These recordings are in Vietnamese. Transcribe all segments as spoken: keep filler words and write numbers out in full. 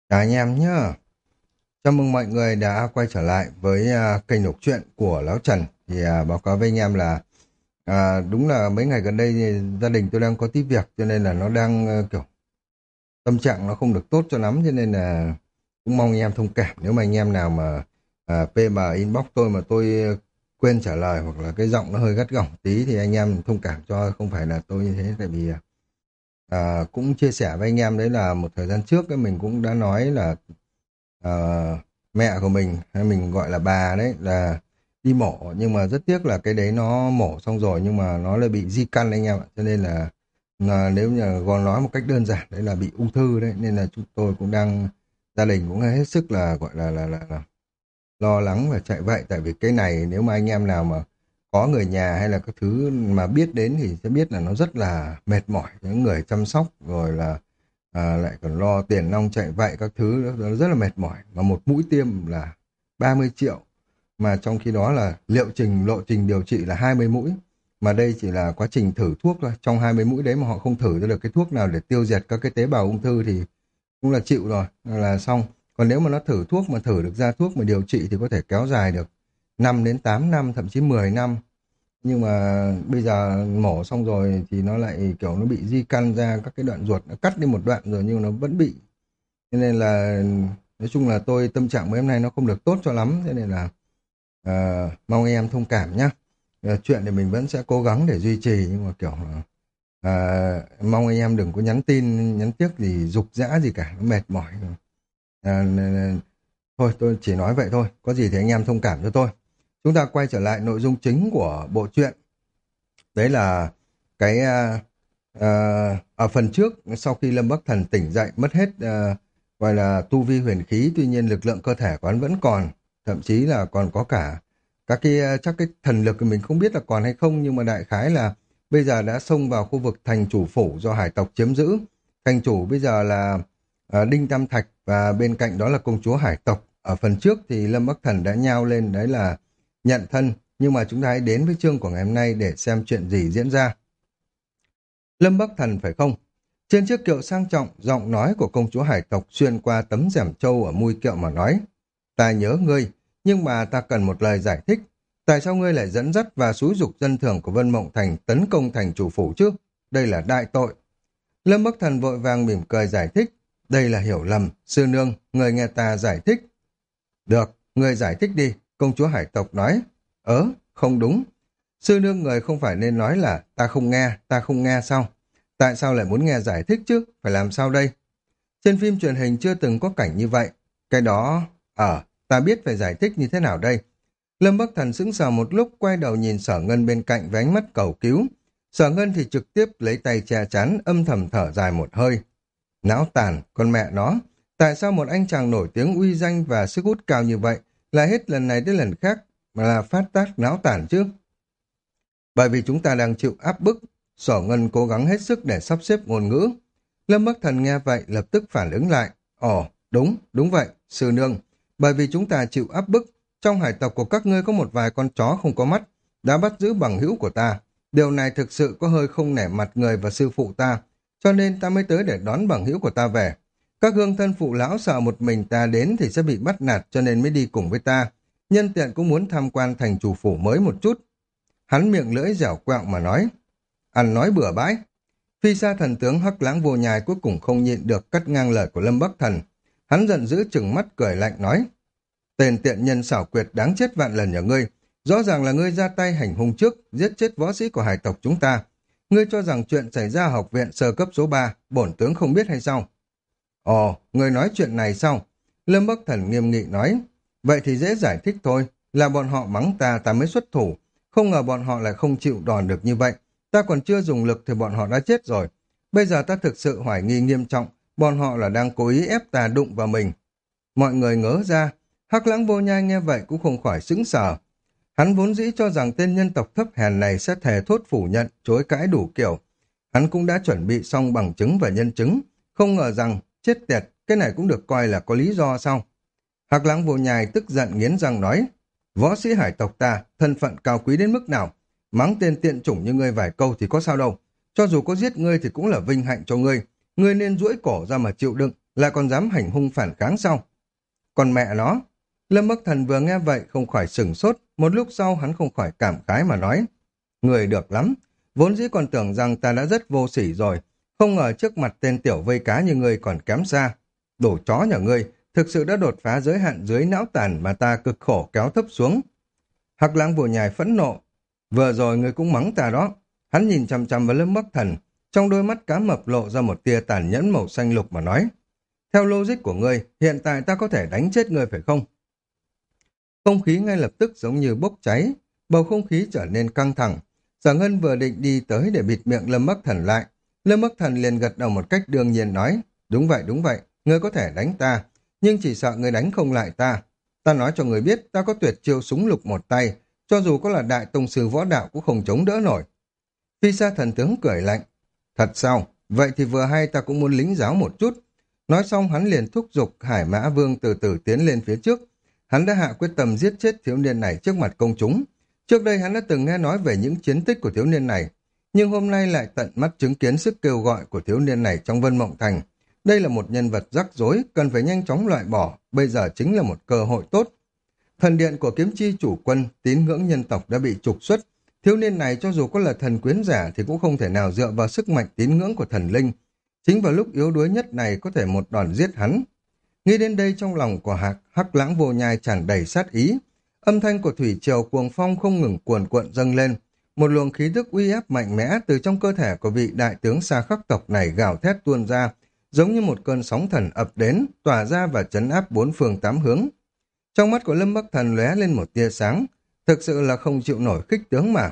Chào anh em nhé. Chào mừng mọi người đã quay trở lại với à, kênh đọc truyện của Lão Trần. Thì à, báo cáo với anh em là à, đúng là mấy ngày gần đây thì gia đình tôi đang có tí việc cho nên là nó đang ờ, kiểu tâm trạng nó không được tốt cho lắm cho nên là cũng mong anh em thông cảm nếu mà anh em nào mà à, pê em inbox tôi mà tôi ờ, quên trả lời hoặc là cái giọng nó hơi gắt gỏng tí thì anh em thông cảm cho, không phải là tôi như thế. Tại vì à, cũng chia sẻ với anh em đấy là một thời gian trước ấy, mình cũng đã nói là Ờ, mẹ của mình hay mình gọi là bà đấy là đi mổ, nhưng mà rất tiếc là cái đấy nó mổ xong rồi nhưng mà nó lại bị di căn anh em ạ. Cho nên là, là nếu như còn nói một cách đơn giản đấy là bị ung thư đấy, nên là chúng tôi cũng đang, gia đình cũng hết sức là gọi là là, là, là lo lắng và chạy vậy. Tại vì cái này nếu mà anh em nào mà có người nhà hay là các thứ mà biết đến thì sẽ biết là nó rất là mệt mỏi, những người chăm sóc rồi là à, lại còn lo tiền nong chạy vậy các thứ đó, nó rất là mệt mỏi. Mà một mũi tiêm là ba mươi triệu, mà trong khi đó là liệu trình lộ trình điều trị là hai mươi mũi, mà đây chỉ là quá trình thử thuốc thôi. Trong hai mươi mũi đấy mà họ không thử ra được cái thuốc nào để tiêu diệt các cái tế bào ung thư thì cũng là chịu rồi, là xong. Còn nếu mà nó thử thuốc mà thử được ra thuốc mà điều trị thì có thể kéo dài được năm đến tám năm, thậm chí mười năm. Nhưng mà bây giờ mổ xong rồi thì nó lại kiểu nó bị di căn ra các cái đoạn ruột, nó cắt đi một đoạn rồi nhưng nó vẫn bị. Cho nên là nói chung là tôi tâm trạng mấy hôm nay nó không được tốt cho lắm, cho nên là ờ, mong anh em thông cảm nhé. Ờ, chuyện thì mình vẫn sẽ cố gắng để duy trì, nhưng mà kiểu là ờ, mong anh em đừng có nhắn tin nhắn tiếc gì giục giã gì cả, nó mệt mỏi. Ờ, thôi tôi chỉ nói vậy thôi, có gì thì anh em thông cảm cho tôi. Chúng ta quay trở lại nội dung chính của bộ truyện. Đấy là cái à, à, ở phần trước, sau khi Lâm Bắc Thần tỉnh dậy mất hết à, gọi là tu vi huyền khí, tuy nhiên lực lượng cơ thể của hắn vẫn còn, thậm chí là còn có cả các cái à, chắc cái thần lực thì mình không biết là còn hay không, nhưng mà đại khái là bây giờ đã xông vào khu vực thành chủ phủ do hải tộc chiếm giữ. Thành chủ bây giờ là à, Đinh Tam Thạch, và bên cạnh đó là công chúa hải tộc. Ở phần trước thì Lâm Bắc Thần đã nhao lên đấy là nhận thân, nhưng mà chúng ta hãy đến với chương của ngày hôm nay để xem chuyện gì diễn ra. Lâm Bắc Thần phải không? Trên chiếc kiệu sang trọng, giọng nói của công chúa hải tộc xuyên qua tấm rèm trâu ở mui kiệu mà nói. Ta nhớ ngươi, nhưng mà ta cần một lời giải thích. Tại sao ngươi lại dẫn dắt và xúi giục dân thường của Vân Mộng Thành tấn công thành chủ phủ chứ? Đây là đại tội. Lâm Bắc Thần vội vàng mỉm cười giải thích. Đây là hiểu lầm, sư nương, người nghe ta giải thích. Được, người giải thích đi, công chúa hải tộc nói. Ớ, không đúng. Sư nương người không phải nên nói là ta không nghe, ta không nghe sao? Tại sao lại muốn nghe giải thích chứ? Phải làm sao đây? Trên phim truyền hình chưa từng có cảnh như vậy. Cái đó, ở, ta biết phải giải thích như thế nào đây? Lâm Bắc Thần sững sờ một lúc, quay đầu nhìn Sở Ngân bên cạnh với ánh mắt cầu cứu. Sở Ngân thì trực tiếp lấy tay che chắn, âm thầm thở dài một hơi. Não tàn, con mẹ nó. Tại sao một anh chàng nổi tiếng uy danh và sức hút cao như vậy lại hết lần này đến lần khác mà là phát tác não tàn chứ? Bởi vì chúng ta đang chịu áp bức. Sở Ngân cố gắng hết sức để sắp xếp ngôn ngữ. Lâm Bắc Thần nghe vậy lập tức phản ứng lại. Ồ, đúng, đúng vậy, sư nương. Bởi vì chúng ta chịu áp bức. Trong hải tộc của các ngươi có một vài con chó không có mắt đã bắt giữ bằng hữu của ta. Điều này thực sự có hơi không nể mặt người và sư phụ ta, cho nên ta mới tới để đón bằng hữu của ta về. Các hương thân phụ lão sợ một mình ta đến thì sẽ bị bắt nạt, cho nên mới đi cùng với ta. Nhân tiện cũng muốn tham quan thành chủ phủ mới một chút. Hắn miệng lưỡi dẻo quẹo mà nói. Ăn nói bừa bãi. Phi sa thần tướng Hắc Lãng Vô Nhai cuối cùng không nhịn được cắt ngang lời của Lâm Bắc Thần. Hắn giận dữ chừng mắt cười lạnh nói. Tên tiện nhân xảo quyệt đáng chết vạn lần nhà ngươi. Rõ ràng là ngươi ra tay hành hung trước, giết chết võ sĩ của hải tộc chúng ta. Ngươi cho rằng chuyện xảy ra ở học viện sơ cấp số ba, bổn tướng không biết hay sao? Ồ, ngươi nói chuyện này sao? Lâm Bắc Thần nghiêm nghị nói. Vậy thì dễ giải thích thôi, là bọn họ mắng ta, ta mới xuất thủ. Không ngờ bọn họ lại không chịu đòn được như vậy. Ta còn chưa dùng lực thì bọn họ đã chết rồi. Bây giờ ta thực sự hoài nghi nghiêm trọng, bọn họ là đang cố ý ép ta đụng vào mình. Mọi người ngớ ra, Hắc Lãng Vô Nhai nghe vậy cũng không khỏi sững sờ. Hắn vốn dĩ cho rằng tên nhân tộc thấp hèn này sẽ thề thốt phủ nhận, chối cãi đủ kiểu. Hắn cũng đã chuẩn bị xong bằng chứng và nhân chứng, không ngờ rằng, chết tiệt, cái này cũng được coi là có lý do sao? Hắc Lãng Vô Nhai tức giận nghiến răng nói, võ sĩ hải tộc ta, thân phận cao quý đến mức nào? Mắng tên tiện chủng như ngươi vài câu thì có sao đâu. Cho dù có giết ngươi thì cũng là vinh hạnh cho ngươi. Ngươi nên duỗi cổ ra mà chịu đựng. lại còn dám hành hung phản kháng sao? Còn mẹ nó, Lâm Bắc Thần vừa nghe vậy không khỏi sửng sốt, một lúc sau hắn không khỏi cảm khái mà nói. Người được lắm, vốn dĩ còn tưởng rằng ta đã rất vô sỉ rồi, không ngờ trước mặt tên tiểu vây cá như ngươi còn kém xa. Đồ chó nhà ngươi, thực sự đã đột phá giới hạn dưới não tàn mà ta cực khổ kéo thấp xuống. Hắc Lãng Vô Nhai phẫn nộ, vừa rồi ngươi cũng mắng ta đó. Hắn nhìn chằm chằm vào Lâm Bắc Thần, trong đôi mắt cá mập lộ ra một tia tàn nhẫn màu xanh lục mà nói. Theo logic của ngươi, hiện tại ta có thể đánh chết ngươi phải không? Không khí ngay lập tức giống như bốc cháy, bầu không khí trở nên căng thẳng. Sở Ngân vừa định đi tới để bịt miệng Lâm Bắc Thần lại. Lâm Bắc Thần liền gật đầu một cách đương nhiên nói, đúng vậy, đúng vậy, ngươi có thể đánh ta, nhưng chỉ sợ ngươi đánh không lại ta. Ta nói cho ngươi biết, ta có tuyệt chiêu súng lục một tay, cho dù có là đại tông sư võ đạo cũng không chống đỡ nổi. Phi Sa thần tướng cười lạnh, thật sao? Vậy thì vừa hay ta cũng muốn lính giáo một chút. Nói xong hắn liền thúc giục Hải Mã Vương từ từ tiến lên phía trước. Hắn đã hạ quyết tâm giết chết thiếu niên này trước mặt công chúng. Trước đây hắn đã từng nghe nói về những chiến tích của thiếu niên này, nhưng hôm nay lại tận mắt chứng kiến sức kêu gọi của thiếu niên này trong Vân Mộng Thành. Đây là một nhân vật rắc rối, cần phải nhanh chóng loại bỏ, bây giờ chính là một cơ hội tốt. Thần điện của kiếm chi chủ quân, tín ngưỡng nhân tộc đã bị trục xuất. Thiếu niên này cho dù có là thần quyến giả thì cũng không thể nào dựa vào sức mạnh tín ngưỡng của thần linh. Chính vào lúc yếu đuối nhất này có thể một đòn giết hắn. Nghĩ đến đây trong lòng của Hạc Hắc Lãng Vô Nhai tràn đầy sát ý. Âm thanh của thủy triều cuồng phong không ngừng cuồn cuộn dâng lên. Một luồng khí tức uy áp mạnh mẽ từ trong cơ thể của vị đại tướng Sa Khắc tộc này gào thét tuôn ra, giống như một cơn sóng thần ập đến, tỏa ra và trấn áp bốn phương tám hướng. Trong mắt của Lâm Bắc Thần lóe lên một tia sáng, thực sự là không chịu nổi khích tướng mà.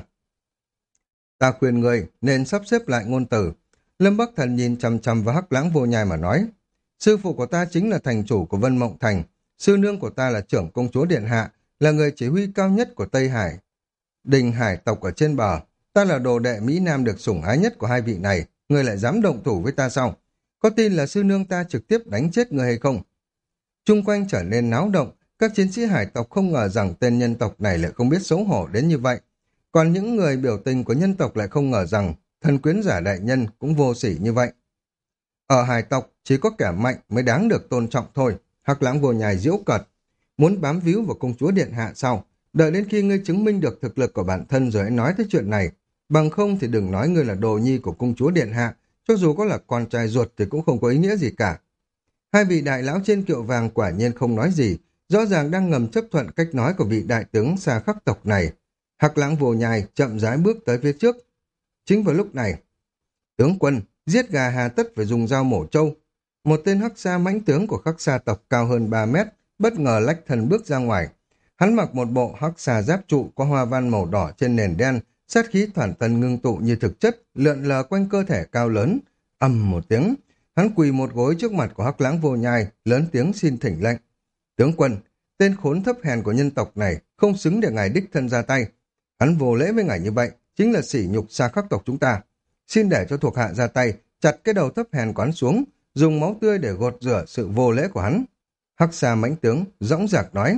Ta khuyên người nên sắp xếp lại ngôn từ. Lâm Bắc Thần nhìn chằm chằm vào Hắc Lãng Vô Nhai mà nói, sư phụ của ta chính là thành chủ của Vân Mộng Thành, sư nương của ta là trưởng công chúa Điện Hạ, là người chỉ huy cao nhất của Tây Hải. Đình hải tộc ở trên bờ, ta là đồ đệ Mỹ Nam được sủng ái nhất của hai vị này, người lại dám động thủ với ta sao? Có tin là sư nương ta trực tiếp đánh chết người hay không? Trung quanh trở nên náo động, các chiến sĩ hải tộc không ngờ rằng tên nhân tộc này lại không biết xấu hổ đến như vậy. Còn những người biểu tình của nhân tộc lại không ngờ rằng thần quyến giả đại nhân cũng vô sỉ như vậy. Ở hải tộc, chỉ có kẻ mạnh mới đáng được tôn trọng thôi. Hắc Lãng Vô Nhai giễu cợt. Muốn bám víu vào công chúa Điện Hạ sao? Đợi đến khi ngươi chứng minh được thực lực của bản thân rồi hãy nói tới chuyện này. Bằng không thì đừng nói ngươi là đồ nhi của công chúa Điện Hạ. Cho dù có là con trai ruột thì cũng không có ý nghĩa gì cả. Hai vị đại lão trên kiệu vàng quả nhiên không nói gì. Rõ ràng đang ngầm chấp thuận cách nói của vị đại tướng Sa Khắc tộc này. Hắc Lãng Vô Nhai chậm rãi bước tới phía trước. Chính vào lúc này, tướng quân, giết gà hà tất phải dùng dao mổ trâu. Một tên Hắc Sa mãnh tướng của Hắc Sa tộc cao hơn ba mét, bất ngờ lách thần bước ra ngoài. Hắn mặc một bộ Hắc Sa giáp trụ có hoa văn màu đỏ trên nền đen, sát khí thoản tân ngưng tụ như thực chất, lượn lờ quanh cơ thể cao lớn. Ầm một tiếng, hắn quỳ một gối trước mặt của Hắc Lãng Vô Nhai, lớn tiếng xin thỉnh lệnh. Tướng quân, tên khốn thấp hèn của nhân tộc này không xứng để ngài đích thân ra tay. Hắn vô lễ với ngài như vậy, chính là sỉ nhục Sa Khắc tộc chúng ta. Xin để cho thuộc hạ ra tay, chặt cái đầu thấp hèn của hắn xuống, dùng máu tươi để gột rửa sự vô lễ của hắn. Hắc Sa mãnh tướng dõng dạc nói.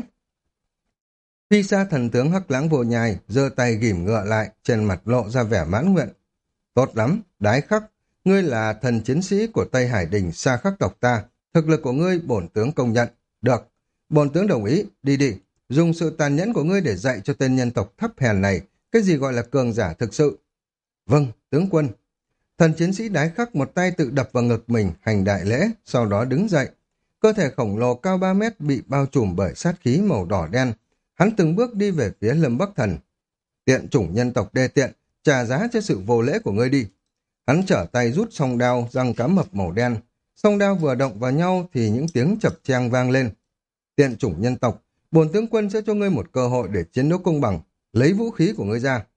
Phi Sa thần tướng Hắc Lãng Vô Nhai giơ tay ghìm ngựa lại, trên mặt lộ ra vẻ mãn nguyện. Tốt lắm, Đái Khắc, ngươi là thần chiến sĩ của Tây Hải Đình Sa Khắc tộc ta, thực lực của ngươi bổn tướng công nhận. Được, bổn tướng đồng ý, đi đi, dùng sự tàn nhẫn của ngươi để dạy cho tên nhân tộc thấp hèn này cái gì gọi là cường giả thực sự. Vâng, tướng quân. Thần chiến sĩ Đái Khắc một tay tự đập vào ngực mình, hành đại lễ, sau đó đứng dậy. Cơ thể khổng lồ cao ba mét bị bao trùm bởi sát khí màu đỏ đen. Hắn từng bước đi về phía Lâm Bắc Thần. Tiện chủng nhân tộc đê tiện, trả giá cho sự vô lễ của ngươi đi. Hắn trở tay rút song đao, răng cá mập màu đen. Song đao vừa động vào nhau thì những tiếng chập chang vang lên. Tiện chủng nhân tộc, bổn tướng quân sẽ cho ngươi một cơ hội để chiến đấu công bằng. Lấy vũ khí của ngươi ra.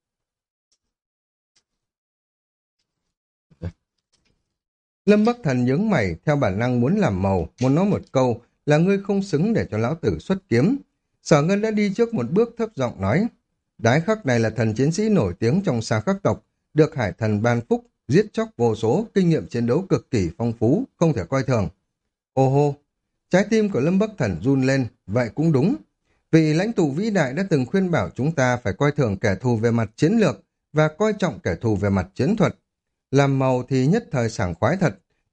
Lâm Bắc Thần nhướng mày, theo bản năng muốn làm màu, muốn nói một câu là ngươi không xứng để cho lão tử xuất kiếm. Sở Ngân đã đi trước một bước thấp giọng nói, Đái Khắc này là thần chiến sĩ nổi tiếng trong Sa Khắc tộc, được hải thần ban phúc, giết chóc vô số, kinh nghiệm chiến đấu cực kỳ phong phú, không thể coi thường. Ô hô, trái tim của Lâm Bắc Thần run lên, vậy cũng đúng. Vị lãnh tụ vĩ đại đã từng khuyên bảo chúng ta phải coi thường kẻ thù về mặt chiến lược và coi trọng kẻ thù về mặt chiến thuật. Làm màu thì nhất thời sảng khoái thật,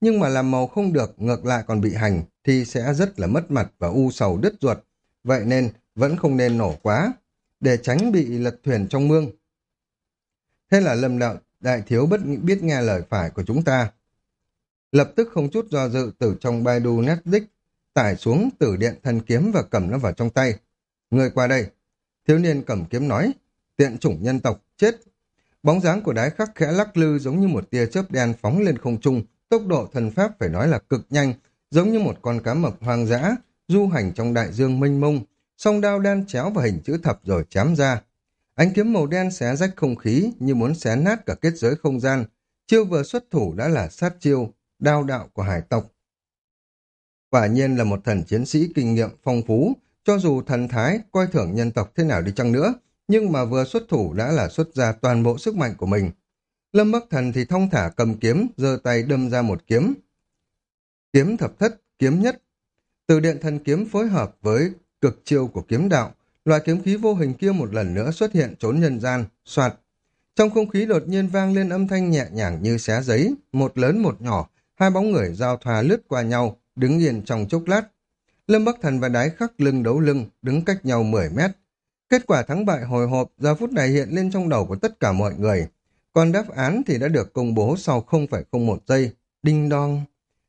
nhưng mà làm màu không được, ngược lại còn bị hành, thì sẽ rất là mất mặt và u sầu đứt ruột. Vậy nên, vẫn không nên nổ quá, để tránh bị lật thuyền trong mương. Thế là Lâm đạo đại thiếu bất biết nghe lời phải của chúng ta. Lập tức không chút do dự từ trong Baidu Netflix, tải xuống Tử Điện Thần Kiếm và cầm nó vào trong tay. Người qua đây. Thiếu niên cầm kiếm nói, tiện chủng nhân tộc, chết. Bóng dáng của đái khắc khẽ lắc lư giống như một tia chớp đen phóng lên không trung, tốc độ thần pháp phải nói là cực nhanh, giống như một con cá mập hoang dã, du hành trong đại dương mênh mông, song đao đan chéo vào hình chữ thập rồi chém ra. Ánh kiếm màu đen xé rách không khí như muốn xé nát cả kết giới không gian, chiêu vừa xuất thủ đã là sát chiêu, đao đạo của hải tộc. Quả nhiên là một thần chiến sĩ kinh nghiệm phong phú, cho dù thần thái coi thưởng nhân tộc thế nào đi chăng nữa, nhưng mà vừa xuất thủ đã là xuất ra toàn bộ sức mạnh của mình. Lâm Bắc Thần thì thong thả cầm kiếm, giơ tay đâm ra một kiếm. Kiếm thập thất, kiếm nhất. Từ điện thần kiếm phối hợp với cực chiêu của kiếm đạo, loại kiếm khí vô hình kia một lần nữa xuất hiện trốn nhân gian, soạt. Trong không khí đột nhiên vang lên âm thanh nhẹ nhàng như xé giấy, một lớn một nhỏ, hai bóng người giao thoa lướt qua nhau, đứng yên trong chốc lát. Lâm Bắc Thần và Đái Khắc lưng đấu lưng, đứng cách nhau mười mét. Kết quả thắng bại hồi hộp giờ phút này hiện lên trong đầu của tất cả mọi người. Còn đáp án thì đã được công bố sau không phẩy không một giây. Đinh đong.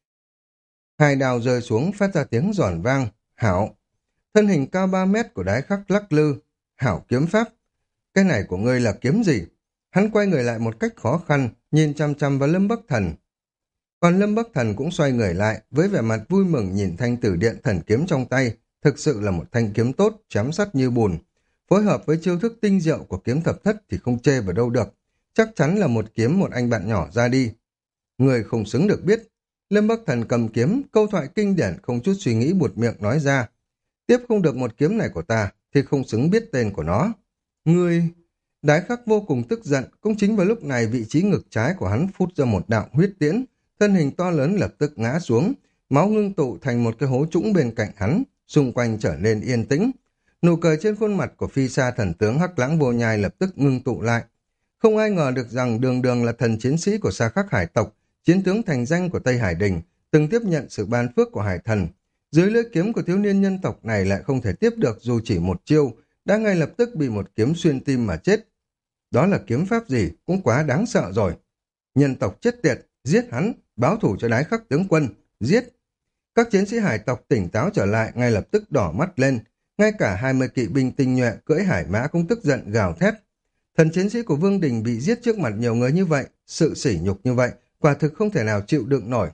Hai đào rơi xuống phát ra tiếng giòn vang. Hảo. Thân hình cao ba mét của Đái Khắc lắc lư. Hảo kiếm pháp. Cái này của ngươi là kiếm gì? Hắn quay người lại một cách khó khăn, nhìn chăm chăm vào Lâm Bắc Thần. Còn Lâm Bắc Thần cũng xoay người lại, với vẻ mặt vui mừng nhìn thanh tử điện thần kiếm trong tay. Thực sự là một thanh kiếm tốt, chém sắt như bùn. Phối hợp với chiêu thức tinh diệu của kiếm thập thất thì không chê vào đâu được. Chắc chắn là một kiếm một anh bạn nhỏ ra đi. Người không xứng được biết. Lâm Bắc Thần cầm kiếm, câu thoại kinh điển không chút suy nghĩ buột miệng nói ra. Tiếp không được một kiếm này của ta, thì không xứng biết tên của nó. Người... Đái Khắc vô cùng tức giận, cũng chính vào lúc này vị trí ngực trái của hắn phút ra một đạo huyết tiễn, thân hình to lớn lập tức ngã xuống, máu ngưng tụ thành một cái hố trũng bên cạnh hắn, xung quanh trở nên yên tĩnh. Nụ cười trên khuôn mặt của phi sa thần tướng Hắc Lãng Vô Nhai lập tức ngưng tụ lại. Không ai ngờ được rằng Đường Đường là thần chiến sĩ của Sa Khắc hải tộc, chiến tướng thành danh của Tây Hải Đình, từng tiếp nhận sự ban phước của hải thần. Dưới lưỡi kiếm của thiếu niên nhân tộc này lại không thể tiếp được dù chỉ một chiêu, đã ngay lập tức bị một kiếm xuyên tim mà chết. Đó là kiếm pháp gì cũng quá đáng sợ rồi. Nhân tộc chết tiệt, giết hắn, báo thủ cho Đái Khắc tướng quân, giết. Các chiến sĩ hải tộc tỉnh táo trở lại ngay lập tức đỏ mắt lên, ngay cả hai mươi kỵ binh tinh nhuệ cưỡi hải mã cũng tức giận gào thét. Thần chiến sĩ của Vương Đình bị giết trước mặt nhiều người như vậy, sự sỉ nhục như vậy, quả thực không thể nào chịu đựng nổi.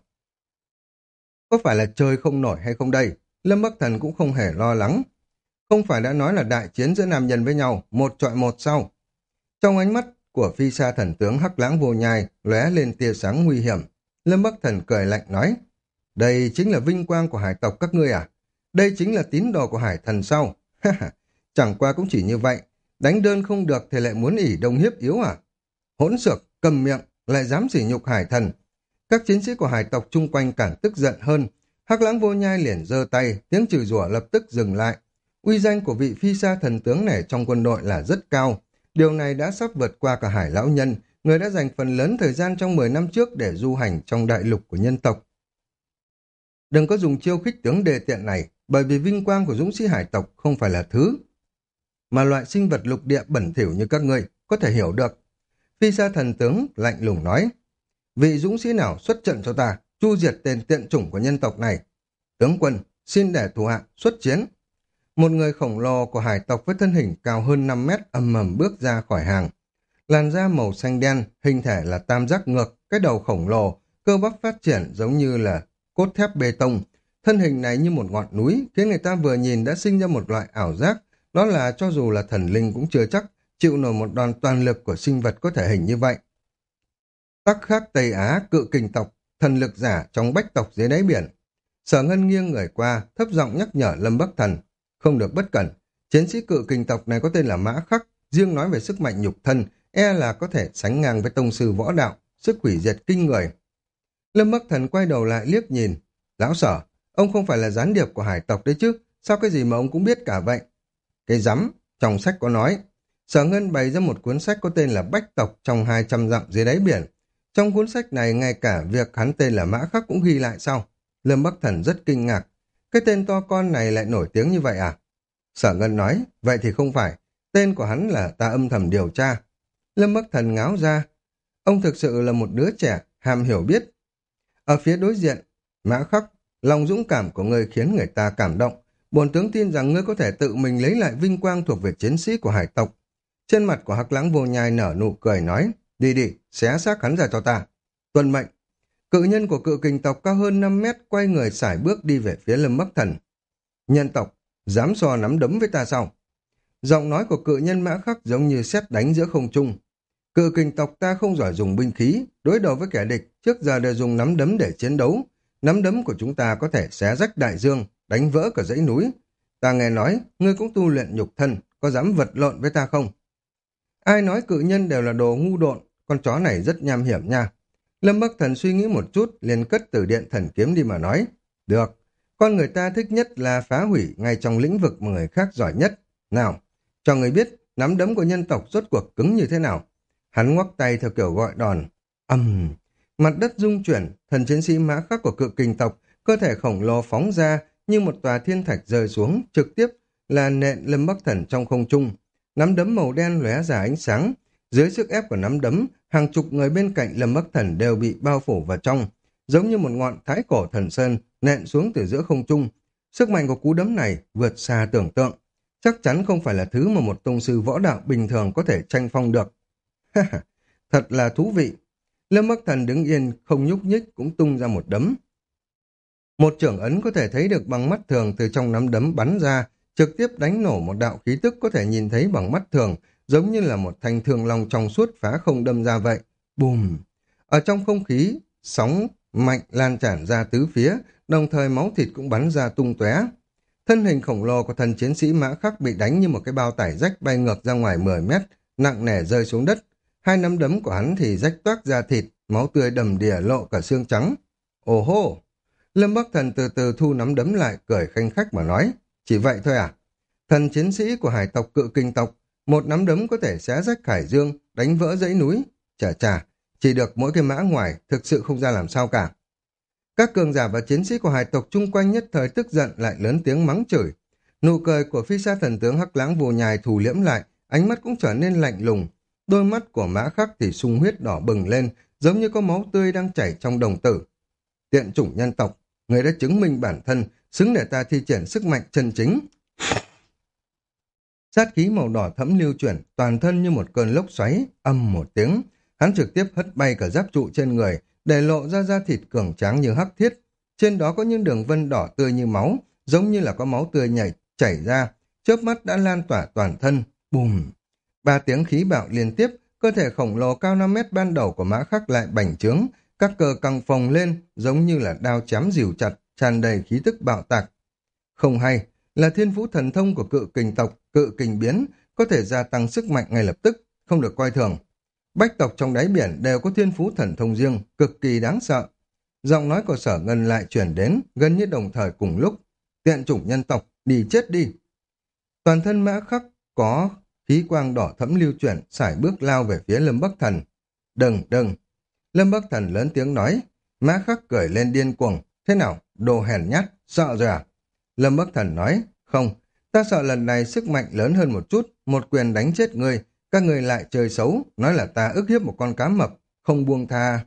Có phải là chơi không nổi hay không đây? Lâm Bắc Thần cũng không hề lo lắng. Không phải đã nói là đại chiến giữa nam nhân với nhau, một chọi một sau. Trong ánh mắt của phi sa thần tướng Hắc Lãng Vô Nhai lóe lên tia sáng nguy hiểm. Lâm Bắc Thần cười lạnh nói, đây chính là vinh quang của hải tộc các ngươi à? Đây chính là tín đồ của hải thần sau. Chẳng qua cũng chỉ như vậy, đánh đơn không được thì lại muốn ỷ đông hiếp yếu à? Hỗn xược, cầm miệng, lại dám sỉ nhục hải thần. Các chiến sĩ của hải tộc chung quanh càng tức giận hơn. Hắc Lãng Vô Nhai liền giơ tay, tiếng chửi rủa lập tức dừng lại. Uy danh của vị phi sa thần tướng này trong quân đội là rất cao. Điều này đã sắp vượt qua cả Hải lão nhân, người đã dành phần lớn thời gian trong mười năm trước để du hành trong đại lục của nhân tộc. Đừng có dùng chiêu khích tướng đề tiện này, bởi vì vinh quang của dũng sĩ hải tộc không phải là thứ mà loại sinh vật lục địa bẩn thỉu như các ngươi có thể hiểu được. Phi sa thần tướng lạnh lùng nói, vị dũng sĩ nào xuất trận cho ta, chu diệt tên tiện chủng của nhân tộc này. Tướng quân, xin để thủ hạ xuất chiến. Một người khổng lồ của hải tộc với thân hình cao hơn năm mét ầm ầm bước ra khỏi hàng. Làn da màu xanh đen, hình thể là tam giác ngược, cái đầu khổng lồ, cơ bắp phát triển giống như là cốt thép bê tông. Thân hình này như một ngọn núi, khiến người ta vừa nhìn đã sinh ra một loại ảo giác, đó là cho dù là thần linh cũng chưa chắc chịu nổi một đòn toàn lực của sinh vật có thể hình như vậy. Tắc Khắc Tây Á cự kình tộc, thần lực giả trong bách tộc dưới đáy biển. Sở Ngân nghiêng người qua, thấp giọng nhắc nhở Lâm Bắc Thần. Không được bất cẩn, chiến sĩ cự kình tộc này có tên là Mã Khắc, riêng nói về sức mạnh nhục thân, e là có thể sánh ngang với tông sư võ đạo, sức hủy diệt kinh người. Lâm Bắc Thần quay đầu lại liếc nhìn. Lão Sở, ông không phải là gián điệp của hải tộc đấy chứ, sao cái gì mà ông cũng biết cả vậy? Cái rắm, trong sách có nói. Sở Ngân bày ra một cuốn sách có tên là Bách tộc trong hai trăm dặm dưới đáy biển. Trong cuốn sách này, ngay cả việc hắn tên là Mã Khắc cũng ghi lại sao? Lâm Bắc Thần rất kinh ngạc. Cái tên to con này lại nổi tiếng như vậy à? Sở Ngân nói, vậy thì không phải. Tên của hắn là ta âm thầm điều tra. Lâm Bắc Thần ngáo ra. Ông thực sự là một đứa trẻ, ham hiểu biết. Ở phía đối diện, Mã Khắc, lòng dũng cảm của ngươi khiến người ta cảm động. Bổn tướng tin rằng ngươi có thể tự mình lấy lại vinh quang thuộc về chiến sĩ của hải tộc. Trên mặt của Hắc Lãng Vô Nhai nở nụ cười nói, đi đi, xé xác hắn ra cho ta. Tuân mệnh. Cự nhân của cự kình tộc cao hơn năm mét quay người sải bước đi về phía Lâm Bắc Thần. Nhân tộc, dám so nắm đấm với ta sao? Giọng nói của cự nhân Mã Khắc giống như sét đánh giữa không trung. Cự kình tộc ta không giỏi dùng binh khí, đối đầu với kẻ địch, trước giờ đều dùng nắm đấm để chiến đấu. Nắm đấm của chúng ta có thể xé rách đại dương, đánh vỡ cả dãy núi. Ta nghe nói, ngươi cũng tu luyện nhục thân, có dám vật lộn với ta không? Ai nói cự nhân đều là đồ ngu độn, con chó này rất nham hiểm nha. Lâm Bắc Thần suy nghĩ một chút, liền cất từ điện thần kiếm đi mà nói. Được, con người ta thích nhất là phá hủy ngay trong lĩnh vực mà người khác giỏi nhất. Nào, cho người biết nắm đấm của nhân tộc rốt cuộc cứng như thế nào. Hắn ngoắc tay theo kiểu gọi đòn. Ầm, um, mặt đất rung chuyển, thần chiến sĩ Mã Khắc của cự kình tộc, cơ thể khổng lồ phóng ra như một tòa thiên thạch rơi xuống, trực tiếp là nện Lâm Bắc Thần trong không trung. Nắm đấm màu đen lóe ra ánh sáng. Dưới sức ép của nắm đấm, hàng chục người bên cạnh Lâm Bắc Thần đều bị bao phủ vào trong, giống như một ngọn thái cổ thần sơn nện xuống từ giữa không trung. Sức mạnh của cú đấm này vượt xa tưởng tượng. Chắc chắn không phải là thứ mà một tông sư võ đạo bình thường có thể tranh phong được. Thật là thú vị. Lâm Bắc Thần đứng yên, không nhúc nhích cũng tung ra một đấm. Một chưởng ấn có thể thấy được bằng mắt thường từ trong nắm đấm bắn ra, trực tiếp đánh nổ một đạo khí tức có thể nhìn thấy bằng mắt thường, giống như là một thanh thương long trong suốt phá không đâm ra vậy. Bùm! Ở trong không khí, sóng mạnh lan tràn ra tứ phía, đồng thời máu thịt cũng bắn ra tung tóe. Thân hình khổng lồ của thần chiến sĩ Mã Khắc bị đánh như một cái bao tải rách bay ngược ra ngoài mười mét, nặng nề rơi xuống đất. Hai nắm đấm của hắn thì rách toác ra thịt, máu tươi đầm đìa lộ cả xương trắng. Ồ hô! Lâm Bắc Thần từ từ thu nắm đấm lại, cười khanh khách mà nói. Chỉ vậy thôi à? Thần chiến sĩ của hải tộc cự kinh tộc, một nắm đấm có thể xé rách hải dương, đánh vỡ dãy núi. Chà chà, chỉ được mỗi cái mã ngoài, thực sự không ra làm sao cả. Các cường giả và chiến sĩ của hải tộc chung quanh nhất thời tức giận lại lớn tiếng mắng chửi. Nụ cười của phi sa thần tướng Hắc Lãng Vô Nhai thù liễm lại, ánh mắt cũng trở nên lạnh lùng. Đôi mắt của Mã Khắc thì sung huyết đỏ bừng lên, giống như có máu tươi đang chảy trong đồng tử. Tiện chủng nhân tộc, người đã chứng minh bản thân, xứng để ta thi triển sức mạnh chân chính. Sát khí màu đỏ thẫm lưu chuyển, toàn thân như một cơn lốc xoáy, âm một tiếng. Hắn trực tiếp hất bay cả giáp trụ trên người, để lộ ra da thịt cường tráng như hắc thiết. Trên đó có những đường vân đỏ tươi như máu, giống như là có máu tươi nhảy chảy ra, chớp mắt đã lan tỏa toàn thân. Bùm! Ba tiếng khí bạo liên tiếp, cơ thể khổng lồ cao năm mét ban đầu của Mã Khắc lại bành trướng, các cơ căng phồng lên, giống như là đao chém rìu chặt, tràn đầy khí tức bạo tạc. Không hay, là thiên phú thần thông của cự kình tộc, cự kình biến, có thể gia tăng sức mạnh ngay lập tức, không được coi thường. Bách tộc trong đáy biển đều có thiên phú thần thông riêng, cực kỳ đáng sợ. Giọng nói của Sở Ngân lại chuyển đến, gần như đồng thời cùng lúc. Tiện chủng nhân tộc, đi chết đi. Toàn thân Mã Khắc có khí quang đỏ thẫm lưu chuyển, sải bước lao về phía Lâm Bắc Thần. Đừng, đừng. Lâm Bắc Thần lớn tiếng nói. Mã Khắc cười lên điên cuồng. Thế nào, đồ hèn nhát, sợ rồi à? Lâm Bắc Thần nói. Không, ta sợ lần này sức mạnh lớn hơn một chút, một quyền đánh chết ngươi. Các người lại chơi xấu, nói là ta ức hiếp một con cá mập, không buông tha.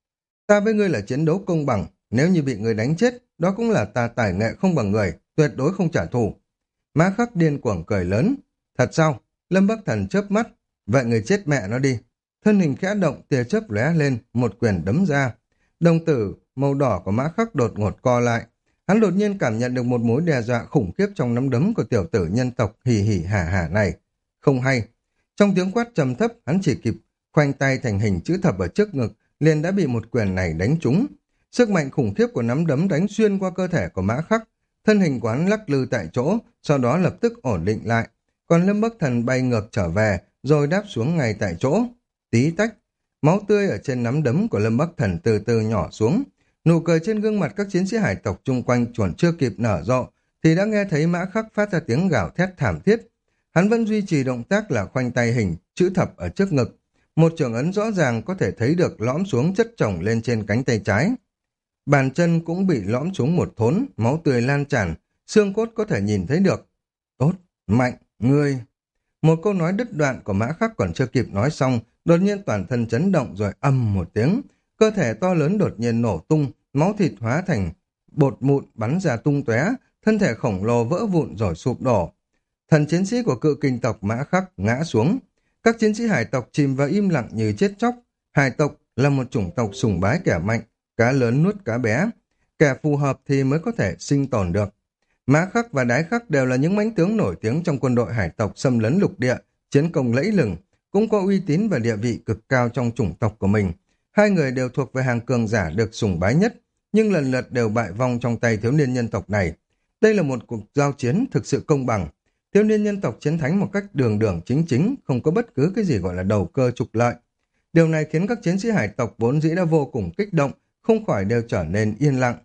Ta với ngươi là chiến đấu công bằng, nếu như bị người đánh chết, đó cũng là ta tài nghệ không bằng người, tuyệt đối không trả thù. Mã Khắc điên cuồng cười lớn. Thật sao? Lâm Bắc Thần chớp mắt. Vậy người chết mẹ nó đi. Thân hình khẽ động, tia chớp lóe lên, một quyền đấm ra. Đồng tử màu đỏ của Mã Khắc đột ngột co lại. Hắn đột nhiên cảm nhận được một mối đe dọa khủng khiếp trong nắm đấm của tiểu tử nhân tộc hì hì hả hả này. Không hay. Trong tiếng quát trầm thấp, hắn chỉ kịp khoanh tay thành hình chữ thập ở trước ngực, liền đã bị một quyền này đánh trúng. Sức mạnh khủng khiếp của nắm đấm đánh xuyên qua cơ thể của Mã Khắc, thân hình của hắn lắc lư tại chỗ, sau đó lập tức ổn định lại. Còn Lâm Bắc Thần bay ngược trở về, rồi đáp xuống ngay tại chỗ. Tí tách, máu tươi ở trên nắm đấm của Lâm Bắc Thần từ từ nhỏ xuống. Nụ cười trên gương mặt các chiến sĩ hải tộc chung quanh chuẩn chưa kịp nở rộ, thì đã nghe thấy Mã Khắc phát ra tiếng gào thét thảm thiết. Hắn vẫn duy trì động tác là khoanh tay hình, chữ thập ở trước ngực. Một trưởng ấn rõ ràng có thể thấy được lõm xuống chất chồng lên trên cánh tay trái. Bàn chân cũng bị lõm xuống một thốn, máu tươi lan tràn, xương cốt có thể nhìn thấy được. Tốt, mạnh, ngươi. Một câu nói đứt đoạn của Mã Khắc còn chưa kịp nói xong, đột nhiên toàn thân chấn động rồi âm một tiếng. Cơ thể to lớn đột nhiên nổ tung, máu thịt hóa thành bột mụn bắn ra tung tóe, thân thể khổng lồ vỡ vụn rồi sụp đổ. Thần chiến sĩ của cự kinh tộc Mã Khắc ngã xuống. Các chiến sĩ hải tộc chìm vào im lặng như chết chóc. Hải tộc là một chủng tộc sùng bái kẻ mạnh, cá lớn nuốt cá bé. Kẻ phù hợp thì mới có thể sinh tồn được. Mã Khắc và Đái Khắc đều là những mãnh tướng nổi tiếng trong quân đội hải tộc xâm lấn lục địa, chiến công lẫy lừng, cũng có uy tín và địa vị cực cao trong chủng tộc của mình. Hai người đều thuộc về hàng cường giả được sùng bái nhất, nhưng lần lượt đều bại vong trong tay thiếu niên nhân tộc này. Đây là một cuộc giao chiến thực sự công bằng. Thiếu niên nhân tộc chiến thắng một cách đường đường chính chính, không có bất cứ cái gì gọi là đầu cơ trục lợi. Điều này khiến các chiến sĩ hải tộc vốn dĩ đã vô cùng kích động, không khỏi đều trở nên yên lặng.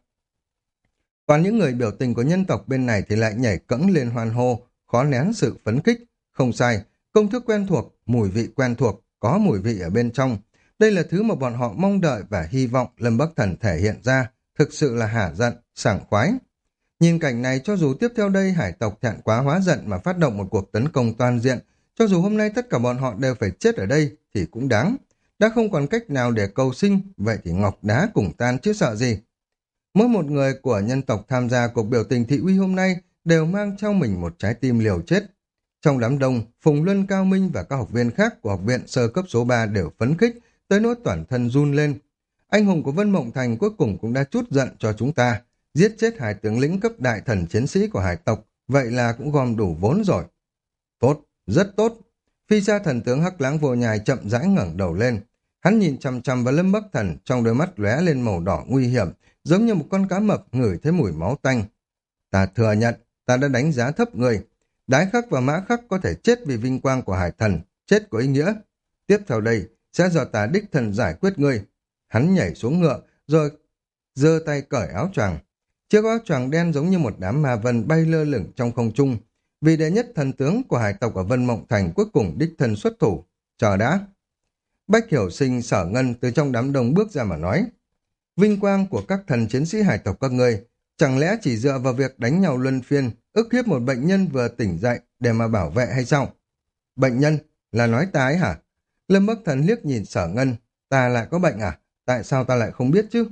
Còn những người biểu tình của nhân tộc bên này thì lại nhảy cẫng lên hoan hô, khó nén sự phấn khích. Không sai, công thức quen thuộc, mùi vị quen thuộc, có mùi vị ở bên trong. Đây là thứ mà bọn họ mong đợi và hy vọng Lâm Bắc Thần thể hiện ra, thực sự là hả giận, sảng khoái. Nhìn cảnh này, cho dù tiếp theo đây hải tộc thẹn quá hóa giận mà phát động một cuộc tấn công toàn diện, cho dù hôm nay tất cả bọn họ đều phải chết ở đây thì cũng đáng. Đã không còn cách nào để cầu sinh, vậy thì ngọc đá cùng tan chứ sợ gì. Mỗi một người của nhân tộc tham gia cuộc biểu tình thị uy hôm nay đều mang trong mình một trái tim liều chết. Trong đám đông, Phùng Luân, Cao Minh và các học viên khác của học viện sơ cấp số ba đều phấn khích, tới nỗi toàn thân run lên. Anh hùng của Vân Mộng Thành cuối cùng cũng đã trút giận cho chúng ta, giết chết hai tướng lĩnh cấp đại thần chiến sĩ của hải tộc, vậy là cũng gom đủ vốn rồi. Tốt, rất tốt. Phi xa thần tướng Hắc Lãng Vô Nhai chậm rãi ngẩng đầu lên. Hắn nhìn chằm chằm vào Lâm Bắc Thần, trong đôi mắt lóe lên màu đỏ nguy hiểm, giống như một con cá mập ngửi thấy mùi máu tanh. Ta thừa nhận, ta đã đánh giá thấp người. Đái Khắc và Mã Khắc có thể chết vì vinh quang của hải thần, chết có ý nghĩa. Tiếp theo đây, sẽ do ta đích thần giải quyết ngươi. Hắn nhảy xuống ngựa, rồi giơ tay cởi áo choàng. Chiếc áo choàng đen giống như một đám ma vân bay lơ lửng trong không trung. Vì đệ nhất thần tướng của hải tộc ở Vân Mộng Thành cuối cùng đích thân xuất thủ. Chờ đã. Bách Hiểu Sinh, Sở Ngân từ trong đám đông bước ra mà nói. Vinh quang của các thần chiến sĩ hải tộc các ngươi, chẳng lẽ chỉ dựa vào việc đánh nhau luân phiên, ức hiếp một bệnh nhân vừa tỉnh dậy để mà bảo vệ hay sao? Bệnh nhân? Là nói ta ấy hả? Lâm Bắc Thần liếc nhìn Sở Ngân. Ta lại có bệnh à? Tại sao ta lại không biết chứ?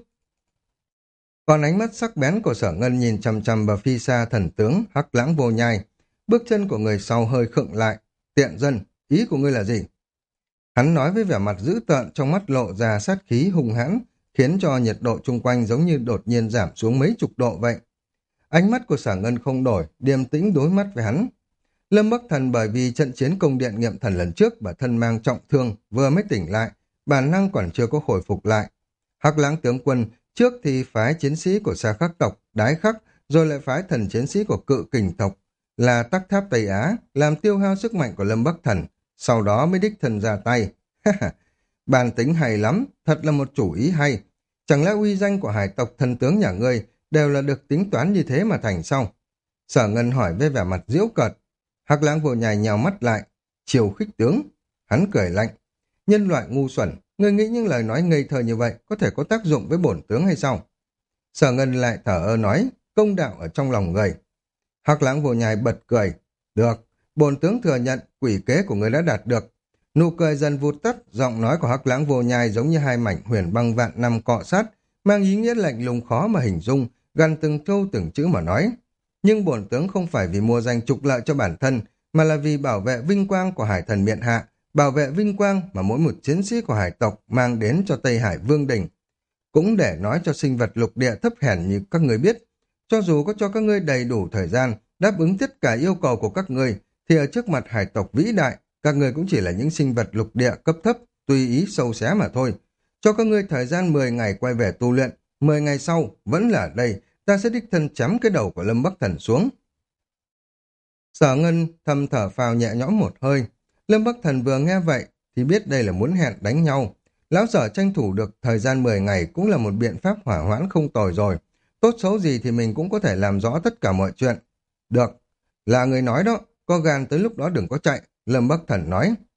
Còn ánh mắt sắc bén của Sở Ngân nhìn chằm chằm vào phi xa thần tướng Hắc Lãng Vô Nhai. Bước chân của người sau hơi khựng lại. Tiện dân, ý của ngươi là gì? Hắn nói với vẻ mặt dữ tợn, trong mắt lộ ra sát khí hung hãn, khiến cho nhiệt độ chung quanh giống như đột nhiên giảm xuống mấy chục độ vậy. Ánh mắt của Sở Ngân không đổi, điềm tĩnh đối mắt với hắn. Lâm Bắc Thần bởi vì trận chiến công điện nghiệm thần lần trước và thân mang trọng thương vừa mới tỉnh lại, bản năng còn chưa có hồi phục lại. Hắc Lãng tướng quân trước thì phái chiến sĩ của Sa Khắc tộc, Đái Khắc, rồi lại phái thần chiến sĩ của Cự Kình tộc là Tắc Tháp Tây Á, làm tiêu hao sức mạnh của Lâm Bắc Thần, sau đó mới đích thân ra tay. Bản tính hay lắm, thật là một chủ ý hay. Chẳng lẽ uy danh của hải tộc thần tướng nhà ngươi đều là được tính toán như thế mà thành sao? Sở Ngân hỏi với vẻ mặt giễu cợt. Hắc Lãng Vô Nhai nhào mắt lại. Chiều khích tướng. Hắn cười lạnh. Nhân loại ngu xuẩn, ngươi nghĩ những lời nói ngây thơ như vậy có thể có tác dụng với bổn tướng hay sao? Sở Ngân lại thở ơ nói, công đạo ở trong lòng người. Hắc Lãng Vô Nhai bật cười. Được, bổn tướng thừa nhận quỷ kế của ngươi đã đạt được. Nụ cười dần vụt tắt, giọng nói của Hắc Lãng Vô Nhai giống như hai mảnh huyền băng vạn năm cọ sát, mang ý nghĩa lạnh lùng khó mà hình dung, gần từng câu từng chữ mà nói. Nhưng bổn tướng không phải vì mua danh trục lợi cho bản thân, mà là vì bảo vệ vinh quang của hải thần miện hạ, bảo vệ vinh quang mà mỗi một chiến sĩ của hải tộc mang đến cho Tây Hải Vương Đình. Cũng để nói cho sinh vật lục địa thấp hèn như các người biết, cho dù có cho các ngươi đầy đủ thời gian đáp ứng tất cả yêu cầu của các ngươi, thì ở trước mặt hải tộc vĩ đại, các ngươi cũng chỉ là những sinh vật lục địa cấp thấp, tùy ý sâu xé mà thôi. Cho các ngươi thời gian mười ngày quay về tu luyện, mười ngày sau, vẫn là ở đây, ta sẽ đích thân chém cái đầu của Lâm Bắc Thần xuống. Sở Ngân thầm thở phào nhẹ nhõm một hơi. Lâm Bắc Thần vừa nghe vậy, thì biết đây là muốn hẹn đánh nhau. Lão Sở tranh thủ được thời gian mười ngày cũng là một biện pháp hỏa hoãn không tồi rồi. Tốt xấu gì thì mình cũng có thể làm rõ tất cả mọi chuyện. Được, là người nói đó, có gan tới lúc đó đừng có chạy. Lâm Bắc Thần nói.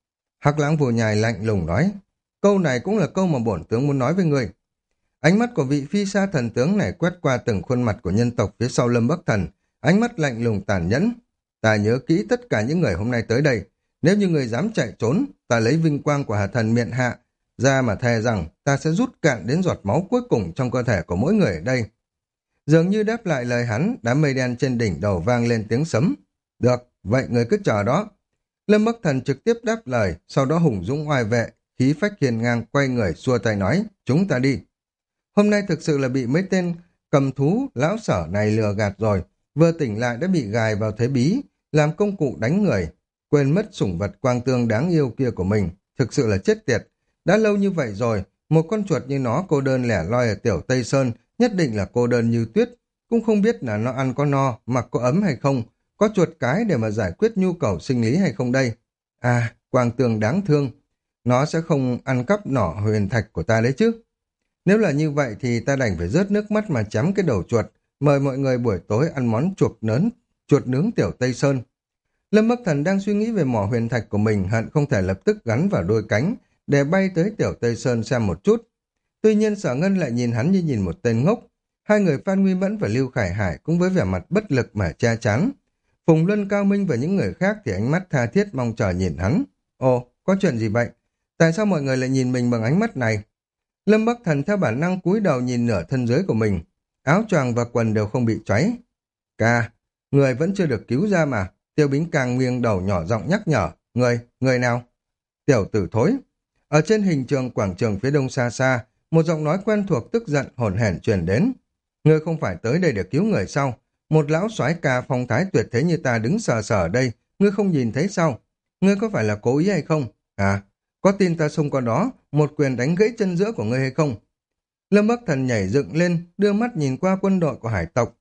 Hắc Lãng Vô Nhai lạnh lùng nói, câu này cũng là câu mà bổn tướng muốn nói với ngươi. Ánh mắt của vị phi sa thần tướng này quét qua từng khuôn mặt của nhân tộc phía sau Lâm Bắc Thần, ánh mắt lạnh lùng tàn nhẫn. Ta nhớ kỹ tất cả những người hôm nay tới đây, nếu như người dám chạy trốn, ta lấy vinh quang của Hà Thần Miện Hạ ra mà thề rằng ta sẽ rút cạn đến giọt máu cuối cùng trong cơ thể của mỗi người ở đây. Dường như đáp lại lời hắn, đám mây đen trên đỉnh đầu vang lên tiếng sấm. Được, vậy người cứ chờ đó. Lâm Bắc Thần trực tiếp đáp lời, sau đó hùng dũng oai vệ, khí phách hiền ngang quay người xua tay nói, chúng ta đi. Hôm nay thực sự là bị mấy tên cầm thú lão sở này lừa gạt rồi, vừa tỉnh lại đã bị gài vào thế bí, làm công cụ đánh người, quên mất sủng vật quang tương đáng yêu kia của mình, thực sự là chết tiệt. Đã lâu như vậy rồi, một con chuột như nó cô đơn lẻ loi ở tiểu Tây Sơn, nhất định là cô đơn như tuyết, cũng không biết là nó ăn có no, mặc có ấm hay không, có chuột cái để mà giải quyết nhu cầu sinh lý hay không đây. À, quang tương đáng thương, nó sẽ không ăn cắp nỏ huyền thạch của ta đấy chứ. Nếu là như vậy thì ta đành phải rớt nước mắt mà chấm cái đầu chuột, mời mọi người buổi tối ăn món chuột nướng, chuột nướng tiểu Tây Sơn. Lâm Bắc Thần đang suy nghĩ về mỏ huyền thạch của mình, hận không thể lập tức gắn vào đôi cánh để bay tới tiểu Tây Sơn xem một chút. Tuy nhiên Sở Ngân lại nhìn hắn như nhìn một tên ngốc. Hai người Phan Nguy Mẫn và Lưu Khải Hải cũng với vẻ mặt bất lực mà che chắn. Phùng Luân, Cao Minh và những người khác thì ánh mắt tha thiết mong chờ nhìn hắn. Ồ, có chuyện gì vậy? Tại sao mọi người lại nhìn mình bằng ánh mắt này? Lâm Bắc Thần theo bản năng cúi đầu nhìn nửa thân dưới của mình. Áo choàng và quần đều không bị cháy. Ca, người vẫn chưa được cứu ra mà. Tiêu Bính Càng nghiêng đầu nhỏ giọng nhắc nhở. Người, người nào? Tiểu tử thối. Ở trên hình trường quảng trường phía đông xa xa, một giọng nói quen thuộc tức giận hổn hển truyền đến. Ngươi không phải tới đây để cứu người sao? Một lão soái ca phong thái tuyệt thế như ta đứng sờ sờ ở đây, ngươi không nhìn thấy sao? Ngươi có phải là cố ý hay không? À, có tin ta xông qua đó, một quyền đánh gãy chân giữa của ngươi hay không? Lâm Bắc Thần nhảy dựng lên, đưa mắt nhìn qua quân đội của hải tộc.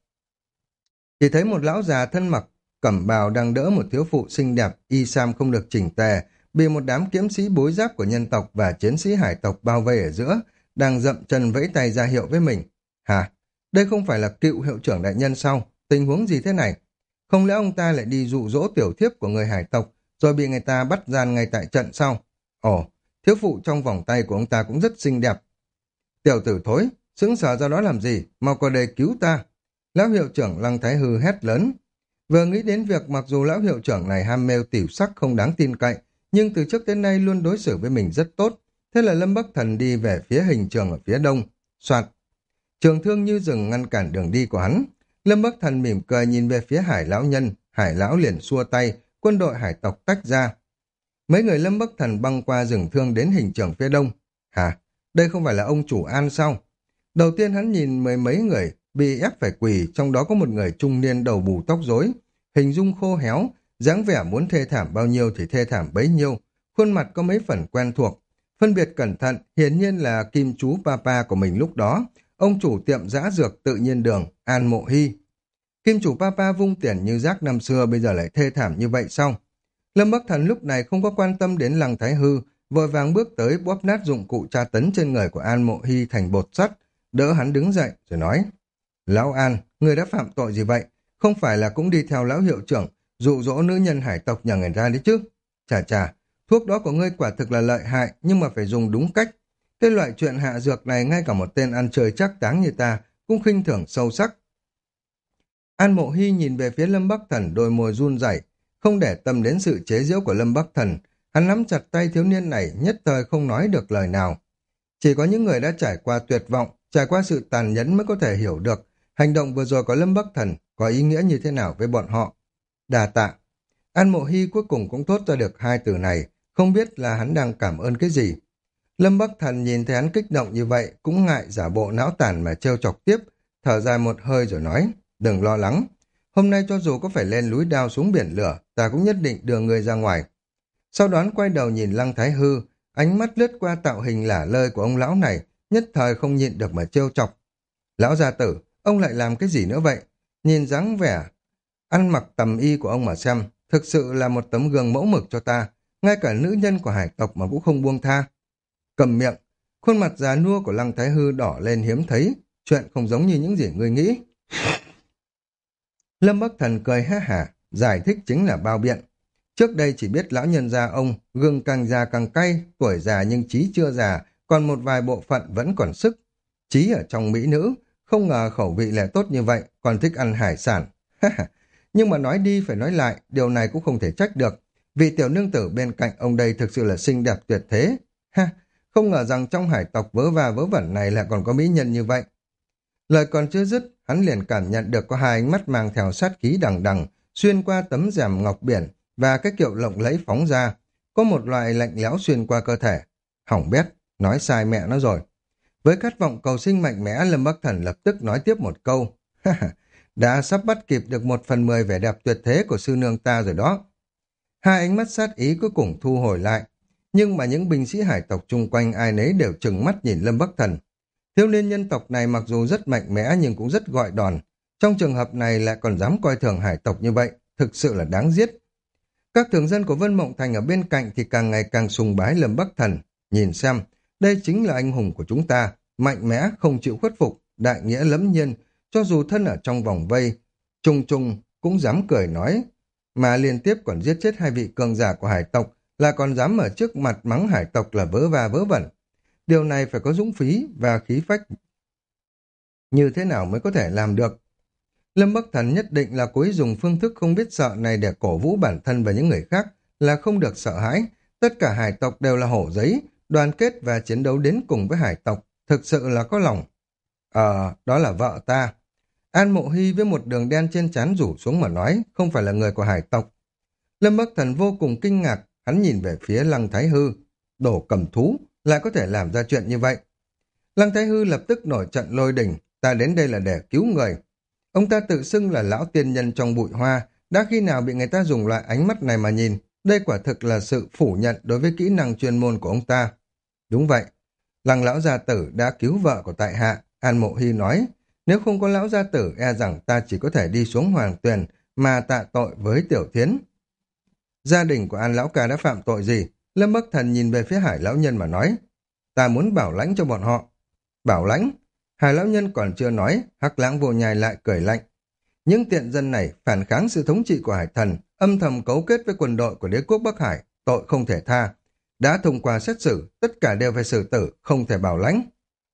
Chỉ thấy một lão già thân mặc cẩm bào đang đỡ một thiếu phụ xinh đẹp, y sam không được chỉnh tề, bị một đám kiếm sĩ bối giáp của nhân tộc và chiến sĩ hải tộc bao vây ở giữa, đang dậm chân vẫy tay ra hiệu với mình. Hả? Đây không phải là cựu hiệu trưởng đại nhân sao? Tình huống gì thế này? Không lẽ ông ta lại đi dụ dỗ tiểu thiếp của người hải tộc, rồi bị người ta bắt gian ngay tại trận sao? Ồ, thiếu phụ trong vòng tay của ông ta cũng rất xinh đẹp. Tiểu tử thối, sững sờ ra đó làm gì? Mau qua đây cứu ta. Lão hiệu trưởng Lăng Thái Hư hét lớn. Vừa nghĩ đến việc mặc dù lão hiệu trưởng này ham mê tiểu sắc không đáng tin cậy, nhưng từ trước đến nay luôn đối xử với mình rất tốt. Thế là Lâm Bắc Thần đi về phía hình trường ở phía đông. Soạt. Trường thương như rừng ngăn cản đường đi của hắn. Lâm Bắc Thần mỉm cười nhìn về phía Hải lão nhân, Hải lão liền xua tay, quân đội hải tộc tách ra. Mấy người Lâm Bắc Thần băng qua rừng thương đến hình trường phía đông. Hả? Đây không phải là ông chủ An sao? Đầu tiên hắn nhìn mười mấy người bị ép phải quỳ, trong đó có một người trung niên đầu bù tóc rối, hình dung khô héo, dáng vẻ muốn thê thảm bao nhiêu thì thê thảm bấy nhiêu, khuôn mặt có mấy phần quen thuộc. Phân biệt cẩn thận, hiển nhiên là kim chú Papa của mình lúc đó, ông chủ tiệm dã dược tự nhiên đường, An Mộ Hy. Kim chủ Papa vung tiền như rác năm xưa bây giờ lại thê thảm như vậy sao? Lâm Bắc Thần lúc này không có quan tâm đến Lăng Thái Hư, vội vàng bước tới bóp nát dụng cụ tra tấn trên người của An Mộ Hy thành bột sắt, đỡ hắn đứng dậy rồi nói: Lão An, người đã phạm tội gì vậy? Không phải là cũng đi theo lão hiệu trưởng dụ dỗ nữ nhân hải tộc nhà người ra đấy chứ? Chà chà, thuốc đó của ngươi quả thực là lợi hại, nhưng mà phải dùng đúng cách. Cái loại chuyện hạ dược này ngay cả một tên ăn chơi chắc táng như ta cũng khinh thường sâu sắc. An Mộ Hy nhìn về phía Lâm Bắc Thần, đôi môi run rẩy, không để tâm đến sự chế giễu của Lâm Bắc Thần. Hắn nắm chặt tay thiếu niên này, nhất thời không nói được lời nào. Chỉ có những người đã trải qua tuyệt vọng, trải qua sự tàn nhẫn mới có thể hiểu được hành động vừa rồi của Lâm Bắc Thần có ý nghĩa như thế nào với bọn họ. Đà tạ. An Mộ Hy cuối cùng cũng thốt ra được hai từ này, không biết là hắn đang cảm ơn cái gì. Lâm Bắc Thần nhìn thấy hắn kích động như vậy, cũng ngại giả bộ não tàn mà trêu chọc tiếp, thở dài một hơi rồi nói: Đừng lo lắng, hôm nay cho dù có phải lên núi đao xuống biển lửa, ta cũng nhất định đưa người ra ngoài. Sau đó quay đầu nhìn Lăng Thái Hư, ánh mắt lướt qua tạo hình lả lơi của ông lão này, nhất thời không nhịn được mà trêu chọc. Lão gia tử, ông lại làm cái gì nữa vậy? Nhìn dáng vẻ ăn mặc tầm y của ông mà xem, thực sự là một tấm gương mẫu mực cho ta, ngay cả nữ nhân của hải tộc mà cũng không buông tha. Cầm miệng, khuôn mặt già nua của Lăng Thái Hư đỏ lên hiếm thấy, chuyện không giống như những gì ngươi nghĩ. Lâm Bắc Thần cười ha hả, giải thích chính là bao biện. Trước đây chỉ biết lão nhân gia ông, gừng càng già càng cay, tuổi già nhưng trí chưa già, còn một vài bộ phận vẫn còn sức. Trí ở trong mỹ nữ, không ngờ khẩu vị lại tốt như vậy, còn thích ăn hải sản. Nhưng mà nói đi phải nói lại, điều này cũng không thể trách được. Vị tiểu nương tử bên cạnh ông đây thực sự là xinh đẹp tuyệt thế. Ha, không ngờ rằng trong hải tộc vớ va vớ vẩn này lại còn có mỹ nhân như vậy. Lời còn chưa dứt, hắn liền cảm nhận được có hai ánh mắt mang theo sát khí đằng đằng, xuyên qua tấm rèm ngọc biển và cái kiệu lộng lẫy phóng ra. Có một loại lạnh lẽo xuyên qua cơ thể. Hỏng bét, nói sai mẹ nó rồi. Với khát vọng cầu sinh mạnh mẽ, Lâm Bắc Thần lập tức nói tiếp một câu. Đã sắp bắt kịp được một phần mười vẻ đẹp tuyệt thế của sư nương ta rồi đó. Hai ánh mắt sát ý cuối cùng thu hồi lại. Nhưng mà những binh sĩ hải tộc chung quanh ai nấy đều trừng mắt nhìn Lâm Bắc Thần. Thiếu niên nhân tộc này mặc dù rất mạnh mẽ nhưng cũng rất gọi đòn. Trong trường hợp này lại còn dám coi thường hải tộc như vậy, thực sự là đáng giết. Các thường dân của Vân Mộng Thành ở bên cạnh thì càng ngày càng sùng bái Lâm Bắc Thần. Nhìn xem, đây chính là anh hùng của chúng ta, mạnh mẽ, không chịu khuất phục, đại nghĩa lẫm nhiên, cho dù thân ở trong vòng vây, trung trung cũng dám cười nói, mà liên tiếp còn giết chết hai vị cường giả của hải tộc, là còn dám ở trước mặt mắng hải tộc là vớ va vớ vẩn. Điều này phải có dũng khí và khí phách như thế nào mới có thể làm được. Lâm Bắc Thần nhất định là cố ý dùng phương thức không biết sợ này để cổ vũ bản thân và những người khác, là không được sợ hãi. Tất cả hải tộc đều là hổ giấy, đoàn kết và chiến đấu đến cùng với hải tộc, thực sự là có lòng. Ờ, đó là vợ ta. An Mộ Hy với một đường đen trên trán rủ xuống mà nói, không phải là người của hải tộc. Lâm Bắc Thần vô cùng kinh ngạc, hắn nhìn về phía Lăng Thái Hư. Đổ cầm thú, lại có thể làm ra chuyện như vậy. Lăng Thái Hư lập tức nổi trận lôi đình, ta đến đây là để cứu người. Ông ta tự xưng là lão tiên nhân trong bụi hoa, đã khi nào bị người ta dùng loại ánh mắt này mà nhìn, đây quả thực là sự phủ nhận đối với kỹ năng chuyên môn của ông ta. Đúng vậy, Lăng lão gia tử đã cứu vợ của tại hạ, An Mộ Hy nói, nếu không có lão gia tử e rằng ta chỉ có thể đi xuống hoàng tuyền mà tạ tội với Tiểu Thiến. Gia đình của An lão ca đã phạm tội gì? Lâm Bắc Thần nhìn về phía Hải lão nhân mà nói, ta muốn bảo lãnh cho bọn họ. Bảo lãnh? Hải lão nhân còn chưa nói, Hắc Lãng Vô Nhai lại cười lạnh. Những tiện dân này phản kháng sự thống trị của Hải Thần, âm thầm cấu kết với quân đội của đế quốc Bắc Hải, tội không thể tha. Đã thông qua xét xử, tất cả đều phải xử tử, không thể bảo lãnh.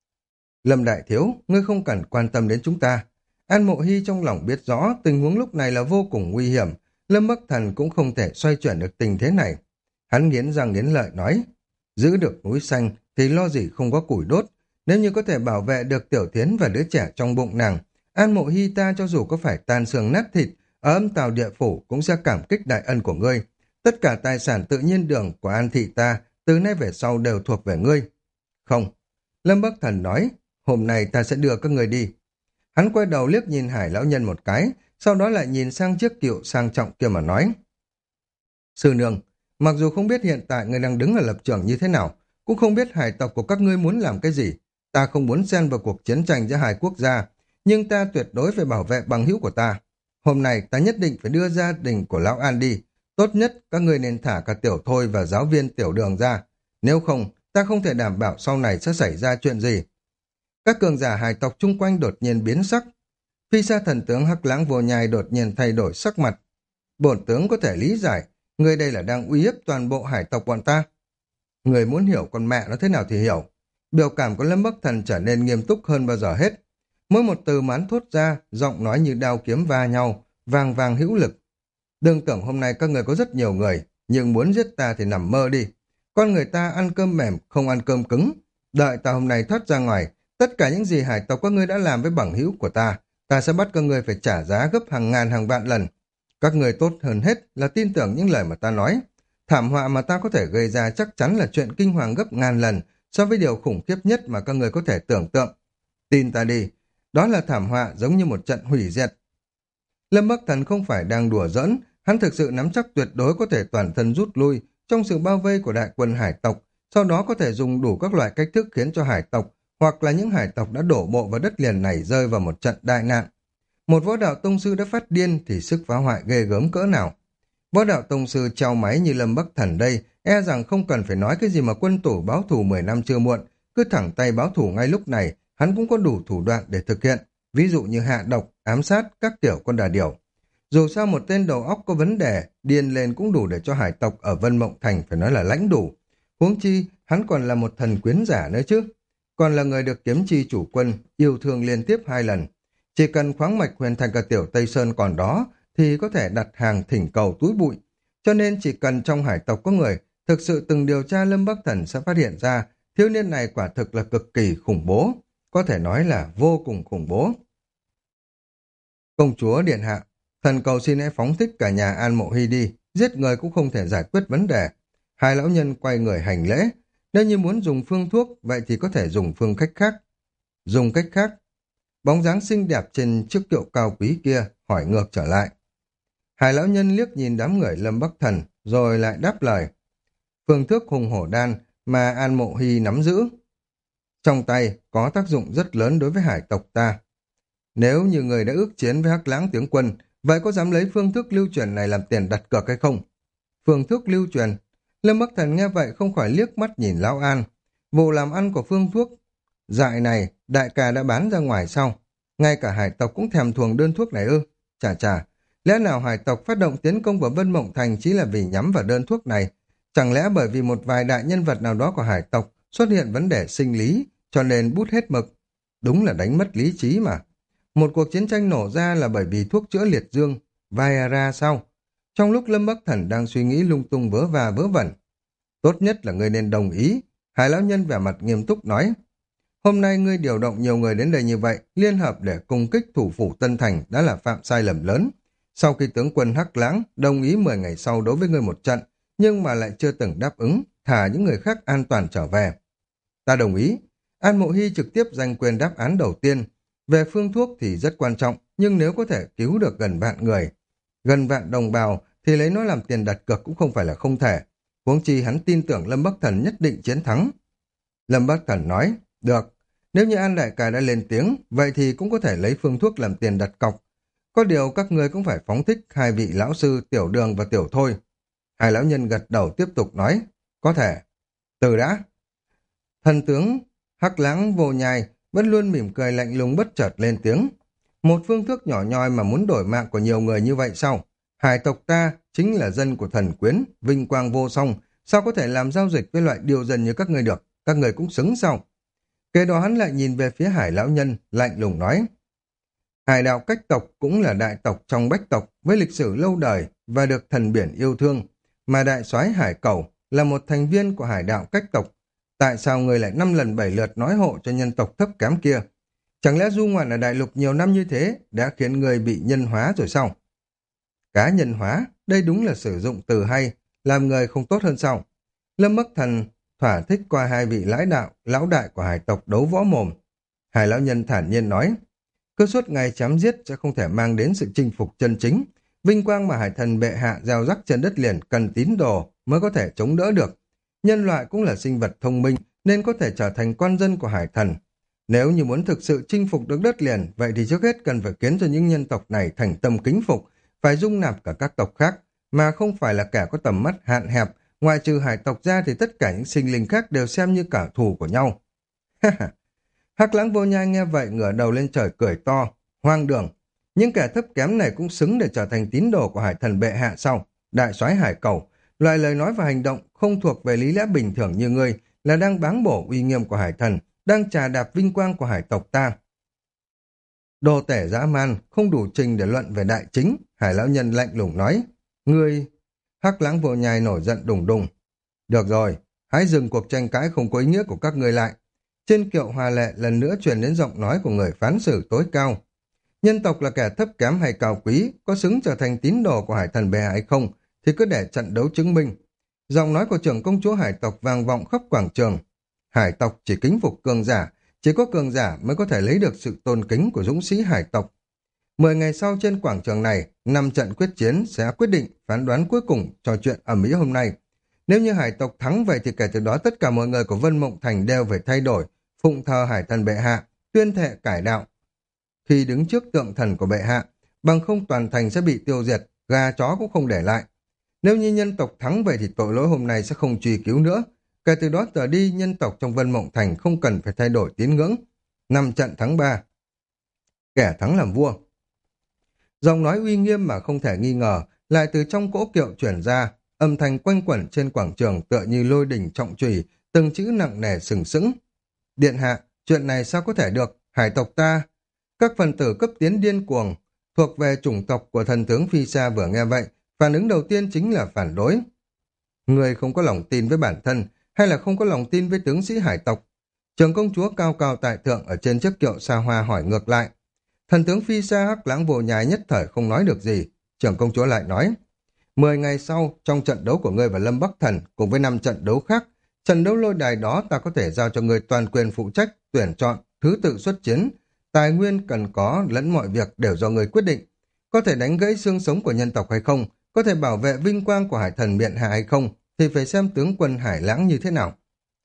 Lâm Đại Thiếu, ngươi không cần quan tâm đến chúng ta. An Mộ Hy trong lòng biết rõ tình huống lúc này là vô cùng nguy hiểm, Lâm Bắc Thần cũng không thể xoay chuyển được tình thế này. Hắn nghiến răng nghiến lợi nói, giữ được núi xanh thì lo gì không có củi đốt, nếu như có thể bảo vệ được Tiểu Thiến và đứa trẻ trong bụng nàng, An Mộ Hy ta cho dù có phải tan xương nát thịt, ở âm tào địa phủ cũng sẽ cảm kích đại ân của ngươi. Tất cả tài sản tự nhiên đường của An thị ta, từ nay về sau đều thuộc về ngươi. Không. Lâm Bắc Thần nói, hôm nay ta sẽ đưa các người đi. Hắn quay đầu liếc nhìn Hải lão nhân một cái, sau đó lại nhìn sang chiếc kiệu sang trọng kia mà nói. Sư nương, mặc dù không biết hiện tại ngươi đang đứng ở lập trường như thế nào, cũng không biết hải tộc của các ngươi muốn làm cái gì. Ta không muốn xen vào cuộc chiến tranh giữa hai quốc gia, nhưng ta tuyệt đối phải bảo vệ bằng hữu của ta. Hôm nay ta nhất định phải đưa gia đình của Lão An đi. Tốt nhất các ngươi nên thả cả Tiểu Thôi và giáo viên Tiểu Đường ra. Nếu không, ta không thể đảm bảo sau này sẽ xảy ra chuyện gì. Các cường giả hải tộc chung quanh đột nhiên biến sắc. Phi sa thần tướng Hắc Lãng Vô Nhai đột nhiên thay đổi sắc mặt. Bổn tướng có thể lý giải, người đây là đang uy hiếp toàn bộ hải tộc bọn ta. Người muốn hiểu con mẹ nó thế nào thì hiểu. Biểu cảm của Lâm Bắc Thần trở nên nghiêm túc hơn bao giờ hết. Mỗi một từ mán thốt ra, giọng nói như đao kiếm va nhau, vàng vàng hữu lực. Đừng tưởng hôm nay các người có rất nhiều người, nhưng muốn giết ta thì nằm mơ đi. Con người ta ăn cơm mềm, không ăn cơm cứng. Đợi ta hôm nay thoát ra ngoài, tất cả những gì hải tộc các ngươi đã làm với bằng hữu của ta, ta sẽ bắt các ngươi phải trả giá gấp hàng ngàn hàng vạn lần. Các người tốt hơn hết là tin tưởng những lời mà ta nói. Thảm họa mà ta có thể gây ra chắc chắn là chuyện kinh hoàng gấp ngàn lần so với điều khủng khiếp nhất mà các người có thể tưởng tượng. Tin ta đi, đó là thảm họa giống như một trận hủy diệt. Lâm Bắc Thần không phải đang đùa giỡn, hắn thực sự nắm chắc tuyệt đối có thể toàn thân rút lui trong sự bao vây của đại quân hải tộc, sau đó có thể dùng đủ các loại cách thức khiến cho hải tộc hoặc là những hải tộc đã đổ bộ vào đất liền này rơi vào một trận đại nạn. Một võ đạo tông sư đã phát điên thì sức phá hoại ghê gớm cỡ nào. Võ đạo tông sư treo máy như Lâm Bắc Thần đây, e rằng không cần phải nói cái gì mà quân tử báo thù mười năm chưa muộn, cứ thẳng tay báo thù ngay lúc này, hắn cũng có đủ thủ đoạn để thực hiện, ví dụ như hạ độc, ám sát các tiểu con đà điểu. Dù sao một tên đầu óc có vấn đề, điên lên cũng đủ để cho hải tộc ở Vân Mộng Thành phải nói là lãnh đủ. Huống chi, hắn còn là một thần quyến giả nữa chứ. Còn là người được kiếm chi chủ quân, yêu thương liên tiếp hai lần. Chỉ cần khoáng mạch huyền thành cả tiểu Tây Sơn còn đó, thì có thể đặt hàng thỉnh cầu túi bụi. Cho nên chỉ cần trong hải tộc có người thực sự từng điều tra Lâm Bắc Thần sẽ phát hiện ra thiếu niên này quả thực là cực kỳ khủng bố. Có thể nói là vô cùng khủng bố. Công chúa Điện Hạ, thần cầu xin hãy phóng thích cả nhà An Mộ Hy đi, giết người cũng không thể giải quyết vấn đề. Hai lão nhân quay người hành lễ, nếu như muốn dùng phương thuốc, vậy thì có thể dùng phương cách khác. Dùng cách khác, bóng dáng xinh đẹp trên chiếc kiệu cao quý kia hỏi ngược trở lại. Hai lão nhân liếc nhìn đám người Lâm Bắc Thần, rồi lại đáp lời. Phương thức hùng hổ đan mà An Mộ Hy nắm giữ. Trong tay có tác dụng rất lớn đối với hải tộc ta. Nếu như người đã ước chiến với Hắc Lãng tướng quân, vậy có dám lấy phương thức lưu truyền này làm tiền đặt cược hay không? Phương thức lưu truyền. Lâm Bắc Thần nghe vậy không khỏi liếc mắt nhìn Lão An. Vụ làm ăn của phương thuốc dại này, đại ca đã bán ra ngoài sau. Ngay cả hải tộc cũng thèm thuồng đơn thuốc này ư. Chà chà, lẽ nào hải tộc phát động tiến công vào Vân Mộng Thành chỉ là vì nhắm vào đơn thuốc này? Chẳng lẽ bởi vì một vài đại nhân vật nào đó của hải tộc xuất hiện vấn đề sinh lý, cho nên bút hết mực? Đúng là đánh mất lý trí mà. Một cuộc chiến tranh nổ ra là bởi vì thuốc chữa liệt dương, Viagra sao? Trong lúc Lâm Bắc Thần đang suy nghĩ lung tung vớ va vớ vẩn. Tốt nhất là ngươi nên đồng ý. Hải lão nhân vẻ mặt nghiêm túc nói. Hôm nay ngươi điều động nhiều người đến đây như vậy, liên hợp để cung kích thủ phủ Tân Thành đã là phạm sai lầm lớn. Sau khi tướng quân Hắc Lãng đồng ý mười ngày sau đối với ngươi một trận, nhưng mà lại chưa từng đáp ứng, thả những người khác an toàn trở về. Ta đồng ý. An Mộ Hy trực tiếp giành quyền đáp án đầu tiên. Về phương thuốc thì rất quan trọng, nhưng nếu có thể cứu được gần vạn người, gần vạn đồng bào, thì lấy nó làm tiền đặt cược cũng không phải là không thể. Huống chi hắn tin tưởng Lâm Bắc Thần nhất định chiến thắng. Lâm Bắc Thần nói, được, nếu như An Đại Ca đã lên tiếng, vậy thì cũng có thể lấy phương thuốc làm tiền đặt cọc. Có điều các người cũng phải phóng thích hai vị lão sư Tiểu Đường và Tiểu Thôi. Hai lão nhân gật đầu tiếp tục nói, có thể. Từ đã. Thần tướng Hắc Lãng Vô Nhai vẫn luôn mỉm cười lạnh lùng bất chợt lên tiếng. Một phương thức nhỏ nhoi mà muốn đổi mạng của nhiều người như vậy sao? Hải tộc ta chính là dân của thần quyến, vinh quang vô song, sao có thể làm giao dịch với loại điều dân như các người được? Các người cũng xứng sao? Kế đó hắn lại nhìn về phía Hải lão nhân, lạnh lùng nói. Hải đạo cách tộc cũng là đại tộc trong bách tộc với lịch sử lâu đời và được thần biển yêu thương, mà đại soái Hải Cẩu là một thành viên của hải đạo cách tộc. Tại sao người lại năm lần bảy lượt nói hộ cho nhân tộc thấp kém kia? Chẳng lẽ du ngoạn ở đại lục nhiều năm như thế đã khiến người bị nhân hóa rồi sao? Cá nhân hóa, đây đúng là sử dụng từ hay, làm người không tốt hơn sao? Lâm Bắc Thần thỏa thích qua hai vị lãnh đạo, lão đại của hải tộc đấu võ mồm. Hải lão nhân thản nhiên nói, cứ suốt ngày chém giết sẽ không thể mang đến sự chinh phục chân chính. Vinh quang mà hải thần bệ hạ gieo rắc trên đất liền cần tín đồ mới có thể chống đỡ được. Nhân loại cũng là sinh vật thông minh nên có thể trở thành con dân của hải thần. Nếu như muốn thực sự chinh phục được đất liền, vậy thì trước hết cần phải khiến cho những nhân tộc này thành tâm kính phục, phải dung nạp cả các tộc khác, mà không phải là kẻ có tầm mắt hạn hẹp, ngoại trừ hải tộc ra thì tất cả những sinh linh khác đều xem như cả thù của nhau. Hắc Lãng Vô Nhai nghe vậy ngửa đầu lên trời cười to, hoang đường. Những kẻ thấp kém này cũng xứng để trở thành tín đồ của hải thần bệ hạ sau, đại soái Hải Cẩu. Loại lời nói và hành động không thuộc về lý lẽ bình thường như ngươi là đang báng bổ uy nghiêm của hải thần, đang trà đạp vinh quang của hải tộc ta. Đồ tể dã man, không đủ trình để luận về đại chính, Hải lão nhân lạnh lùng nói. Ngươi... Hắc Lãng Vô Nhai nổi giận đùng đùng. Được rồi, hãy dừng cuộc tranh cãi không có ý nghĩa của các ngươi lại. Trên kiệu hòa lệ lần nữa truyền đến giọng nói của người phán xử tối cao. Nhân tộc là kẻ thấp kém hay cao quý, có xứng trở thành tín đồ của hải thần bệ hạ hay không, thì cứ để trận đấu chứng minh. Giọng nói của trưởng công chúa hải tộc vang vọng khắp quảng trường. Hải tộc chỉ kính phục cường giả, chỉ có cường giả mới có thể lấy được sự tôn kính của dũng sĩ hải tộc. Mười ngày sau trên quảng trường này, năm trận quyết chiến sẽ quyết định phán đoán cuối cùng cho chuyện ầm ĩ hôm nay. Nếu như hải tộc thắng vậy thì kể từ đó tất cả mọi người của Vân Mộng Thành đều phải thay đổi, phụng thờ hải thần bệ hạ, tuyên thệ cải đạo. Khi đứng trước tượng thần của bệ hạ, bằng không toàn thành sẽ bị tiêu diệt, gà chó cũng không để lại. Nếu như nhân tộc thắng vậy thì tội lỗi hôm nay sẽ không truy cứu nữa. Kể từ đó trở đi, nhân tộc trong Vân Mộng Thành không cần phải thay đổi tín ngưỡng. Năm trận thắng ba. Kẻ thắng làm vua. Giọng nói uy nghiêm mà không thể nghi ngờ, lại từ trong cỗ kiệu chuyển ra, âm thanh quanh quẩn trên quảng trường tựa như lôi đỉnh trọng chùy, từng chữ nặng nề sừng sững. Điện hạ, chuyện này sao có thể được, hải tộc ta. Các phần tử cấp tiến điên cuồng, thuộc về chủng tộc của thần tướng Phi Sa vừa nghe vậy, phản ứng đầu tiên chính là phản đối. Người không có lòng tin với bản thân, hay là không có lòng tin với tướng sĩ hải tộc? Trưởng công chúa cao cao tại thượng ở trên chiếc kiệu xa hoa hỏi ngược lại. Thần tướng Phi Sa Hắc Lãng Vô Nhai nhất thời không nói được gì. Trưởng công chúa lại nói, mười ngày sau, trong trận đấu của ngươi và Lâm Bắc Thần, cùng với năm trận đấu khác, trận đấu lôi đài đó ta có thể giao cho ngươi toàn quyền phụ trách, tuyển chọn, thứ tự xuất chiến. Tài nguyên cần có lẫn mọi việc đều do ngươi quyết định. Có thể đánh gãy xương sống của nhân tộc hay không, có thể bảo vệ vinh quang của hải thần miện hạ hay không, thì phải xem tướng quân Hải Lãng như thế nào.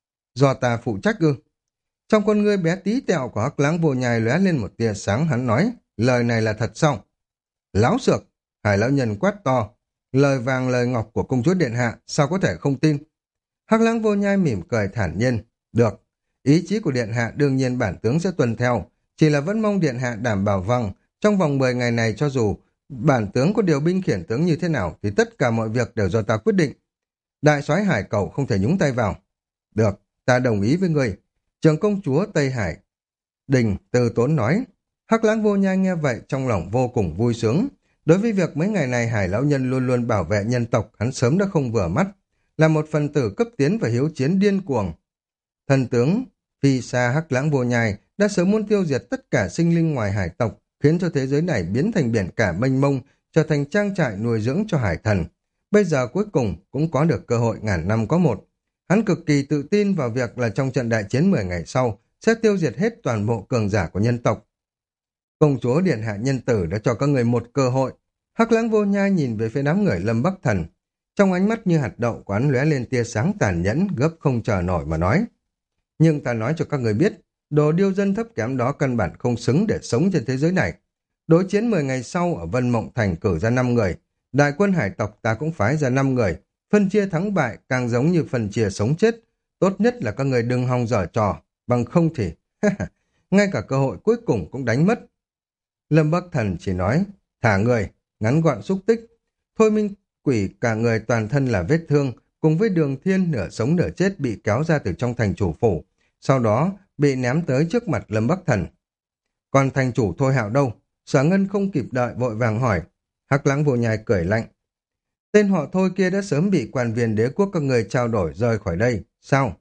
Do ta phụ trách ư? Trong con ngươi bé tí tẹo của Hắc Lãng Vô Nhai lóe lên một tia sáng, hắn nói, lời này là thật sao? Láo xược, Hải lão nhân quát to, lời vàng lời ngọc của công chúa điện hạ, sao có thể không tin? Hắc Lãng Vô Nhai mỉm cười thản nhiên, được, ý chí của điện hạ đương nhiên bản tướng sẽ tuân theo, chỉ là vẫn mong điện hạ đảm bảo vâng, trong vòng mười ngày này cho dù bản tướng có điều binh khiển tướng như thế nào thì tất cả mọi việc đều do ta quyết định. Đại soái Hải Cẩu không thể nhúng tay vào. Được, ta đồng ý với người. Trưởng công chúa Tây Hải Đình từ tốn nói. Hắc Lãng Vô Nhai nghe vậy trong lòng vô cùng vui sướng. Đối với việc mấy ngày này Hải lão nhân luôn luôn bảo vệ nhân tộc, hắn sớm đã không vừa mắt, là một phần tử cấp tiến và hiếu chiến điên cuồng. Thần tướng Phi Sa Hắc Lãng Vô Nhai đã sớm muốn tiêu diệt tất cả sinh linh ngoài hải tộc, khiến cho thế giới này biến thành biển cả mênh mông, trở thành trang trại nuôi dưỡng cho hải thần. Bây giờ cuối cùng cũng có được cơ hội ngàn năm có một. Hắn cực kỳ tự tin vào việc là trong trận đại chiến mười ngày sau sẽ tiêu diệt hết toàn bộ cường giả của nhân tộc. Công chúa điện hạ nhân tử đã cho các người một cơ hội. Hắc Lãng Vô Nhai nhìn về phía đám người Lâm Bắc Thần. Trong ánh mắt như hạt đậu của hắn lóe lên tia sáng tàn nhẫn, gấp không chờ nổi mà nói. Nhưng ta nói cho các người biết, đồ điêu dân thấp kém đó căn bản không xứng để sống trên thế giới này. Đối chiến mười ngày sau ở Vân Mộng Thành cử ra năm người, đại quân hải tộc ta cũng phái ra năm người, phân chia thắng bại càng giống như phân chia sống chết. Tốt nhất là các người đừng hòng dở trò, bằng không thì ngay cả cơ hội cuối cùng cũng đánh mất. Lâm Bắc Thần chỉ nói, thả người, ngắn gọn xúc tích. Thôi Minh Quỷ cả người toàn thân là vết thương, cùng với Đường Thiên nửa sống nửa chết bị kéo ra từ trong thành chủ phủ, sau đó bị ném tới trước mặt Lâm Bắc Thần. Còn thành chủ Thôi Hạo đâu? Sở Ngân không kịp đợi vội vàng hỏi. Hắc Lãng Vô Nhai cười lạnh. Tên họ Thôi kia đã sớm bị quan viên đế quốc các ngươi trao đổi rời khỏi đây. Sao?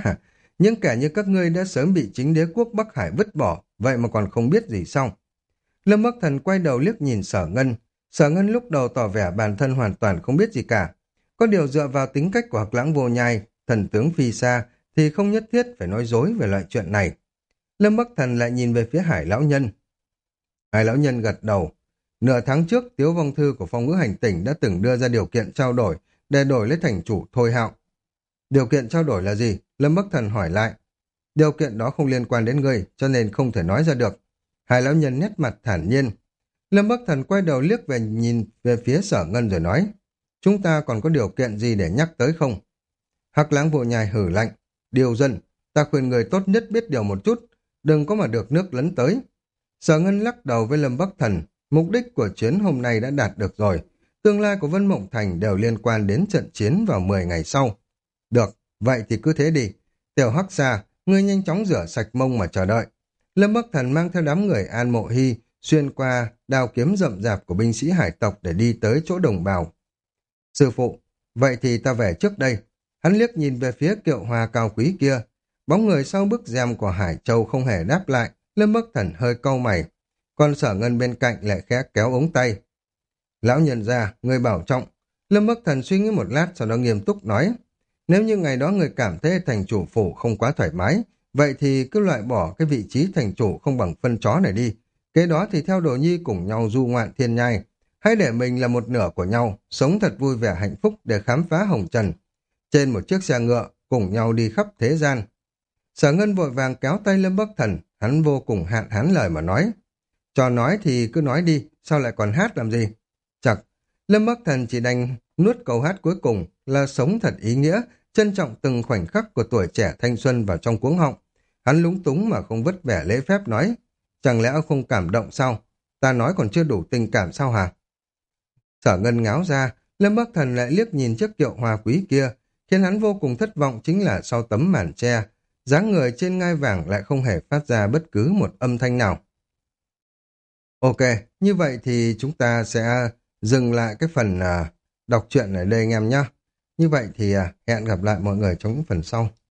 Những kẻ như các ngươi đã sớm bị chính đế quốc Bắc Hải vứt bỏ, vậy mà còn không biết gì sao? Lâm Bắc Thần quay đầu liếc nhìn Sở Ngân. Sở Ngân lúc đầu tỏ vẻ bản thân hoàn toàn không biết gì cả. Có điều dựa vào tính cách của Hắc Lãng Vô Nhai, thần tướng Phi Sa, thì không nhất thiết phải nói dối về loại chuyện này. Lâm Bắc Thần lại nhìn về phía Hải Lão Nhân. Hải Lão Nhân gật đầu. Nửa tháng trước, Tiếu Vong Thư của Phong ngữ hành tỉnh đã từng đưa ra điều kiện trao đổi để đổi lấy thành chủ Thôi Hạo. Điều kiện trao đổi là gì? Lâm Bắc Thần hỏi lại. Điều kiện đó không liên quan đến ngươi, cho nên không thể nói ra được. Hải Lão Nhân nét mặt thản nhiên. Lâm Bắc Thần quay đầu liếc về nhìn về phía Sở Ngân rồi nói. Chúng ta còn có điều kiện gì để nhắc tới không? Hắc Lãng Vô Nhai hử lạnh. Điều dân, ta khuyên người tốt nhất biết điều một chút, đừng có mà được nước lấn tới. Sở Ngân lắc đầu với Lâm Bắc Thần. Mục đích của chuyến hôm nay đã đạt được rồi. Tương lai của Vân Mộng Thành đều liên quan đến trận chiến vào mười ngày sau. Được, vậy thì cứ thế đi. Tiểu Hắc Sa, ngươi nhanh chóng rửa sạch mông mà chờ đợi. Lâm Bắc Thần mang theo đám người An Mộ Hy xuyên qua đao kiếm rậm rạp của binh sĩ hải tộc để đi tới chỗ đồng bào. Sư phụ, vậy thì ta về trước đây. Hắn liếc nhìn về phía kiệu hoa cao quý kia. Bóng người sau bức rèm của Hải Châu không hề đáp lại. Lâm Bắc Thần hơi cau mày. Còn Sở Ngân bên cạnh lại khẽ kéo ống tay. Lão nhân gia, người bảo trọng. Lâm Bắc Thần suy nghĩ một lát sau đó nghiêm túc nói. Nếu như ngày đó người cảm thấy thành chủ phủ không quá thoải mái, vậy thì cứ loại bỏ cái vị trí thành chủ không bằng phân chó này đi. Kế đó thì theo Đồ Nhi cùng nhau du ngoạn thiên nhai. Hãy để mình là một nửa của nhau, sống thật vui vẻ hạnh phúc để khám phá hồng trần. Trên một chiếc xe ngựa, cùng nhau đi khắp thế gian. Sở Ngân vội vàng kéo tay Lâm Bắc Thần, hắn vô cùng hạn hán lời mà nói. Cho nói thì cứ nói đi, sao lại còn hát làm gì? Chật, Lâm Bắc Thần chỉ đành nuốt câu hát cuối cùng là sống thật ý nghĩa, trân trọng từng khoảnh khắc của tuổi trẻ thanh xuân vào trong cuống họng. Hắn lúng túng mà không vứt vẻ lễ phép nói, chẳng lẽ không cảm động sao? Ta nói còn chưa đủ tình cảm sao hả? Sở Ngân ngáo ra, Lâm Bắc Thần lại liếc nhìn chiếc kiệu hoa quý kia, khiến hắn vô cùng thất vọng chính là sau tấm màn che, dáng người trên ngai vàng lại không hề phát ra bất cứ một âm thanh nào. Ok, như vậy thì chúng ta sẽ dừng lại cái phần à, đọc truyện ở đây anh em nhé. Như vậy thì à, hẹn gặp lại mọi người trong những phần sau.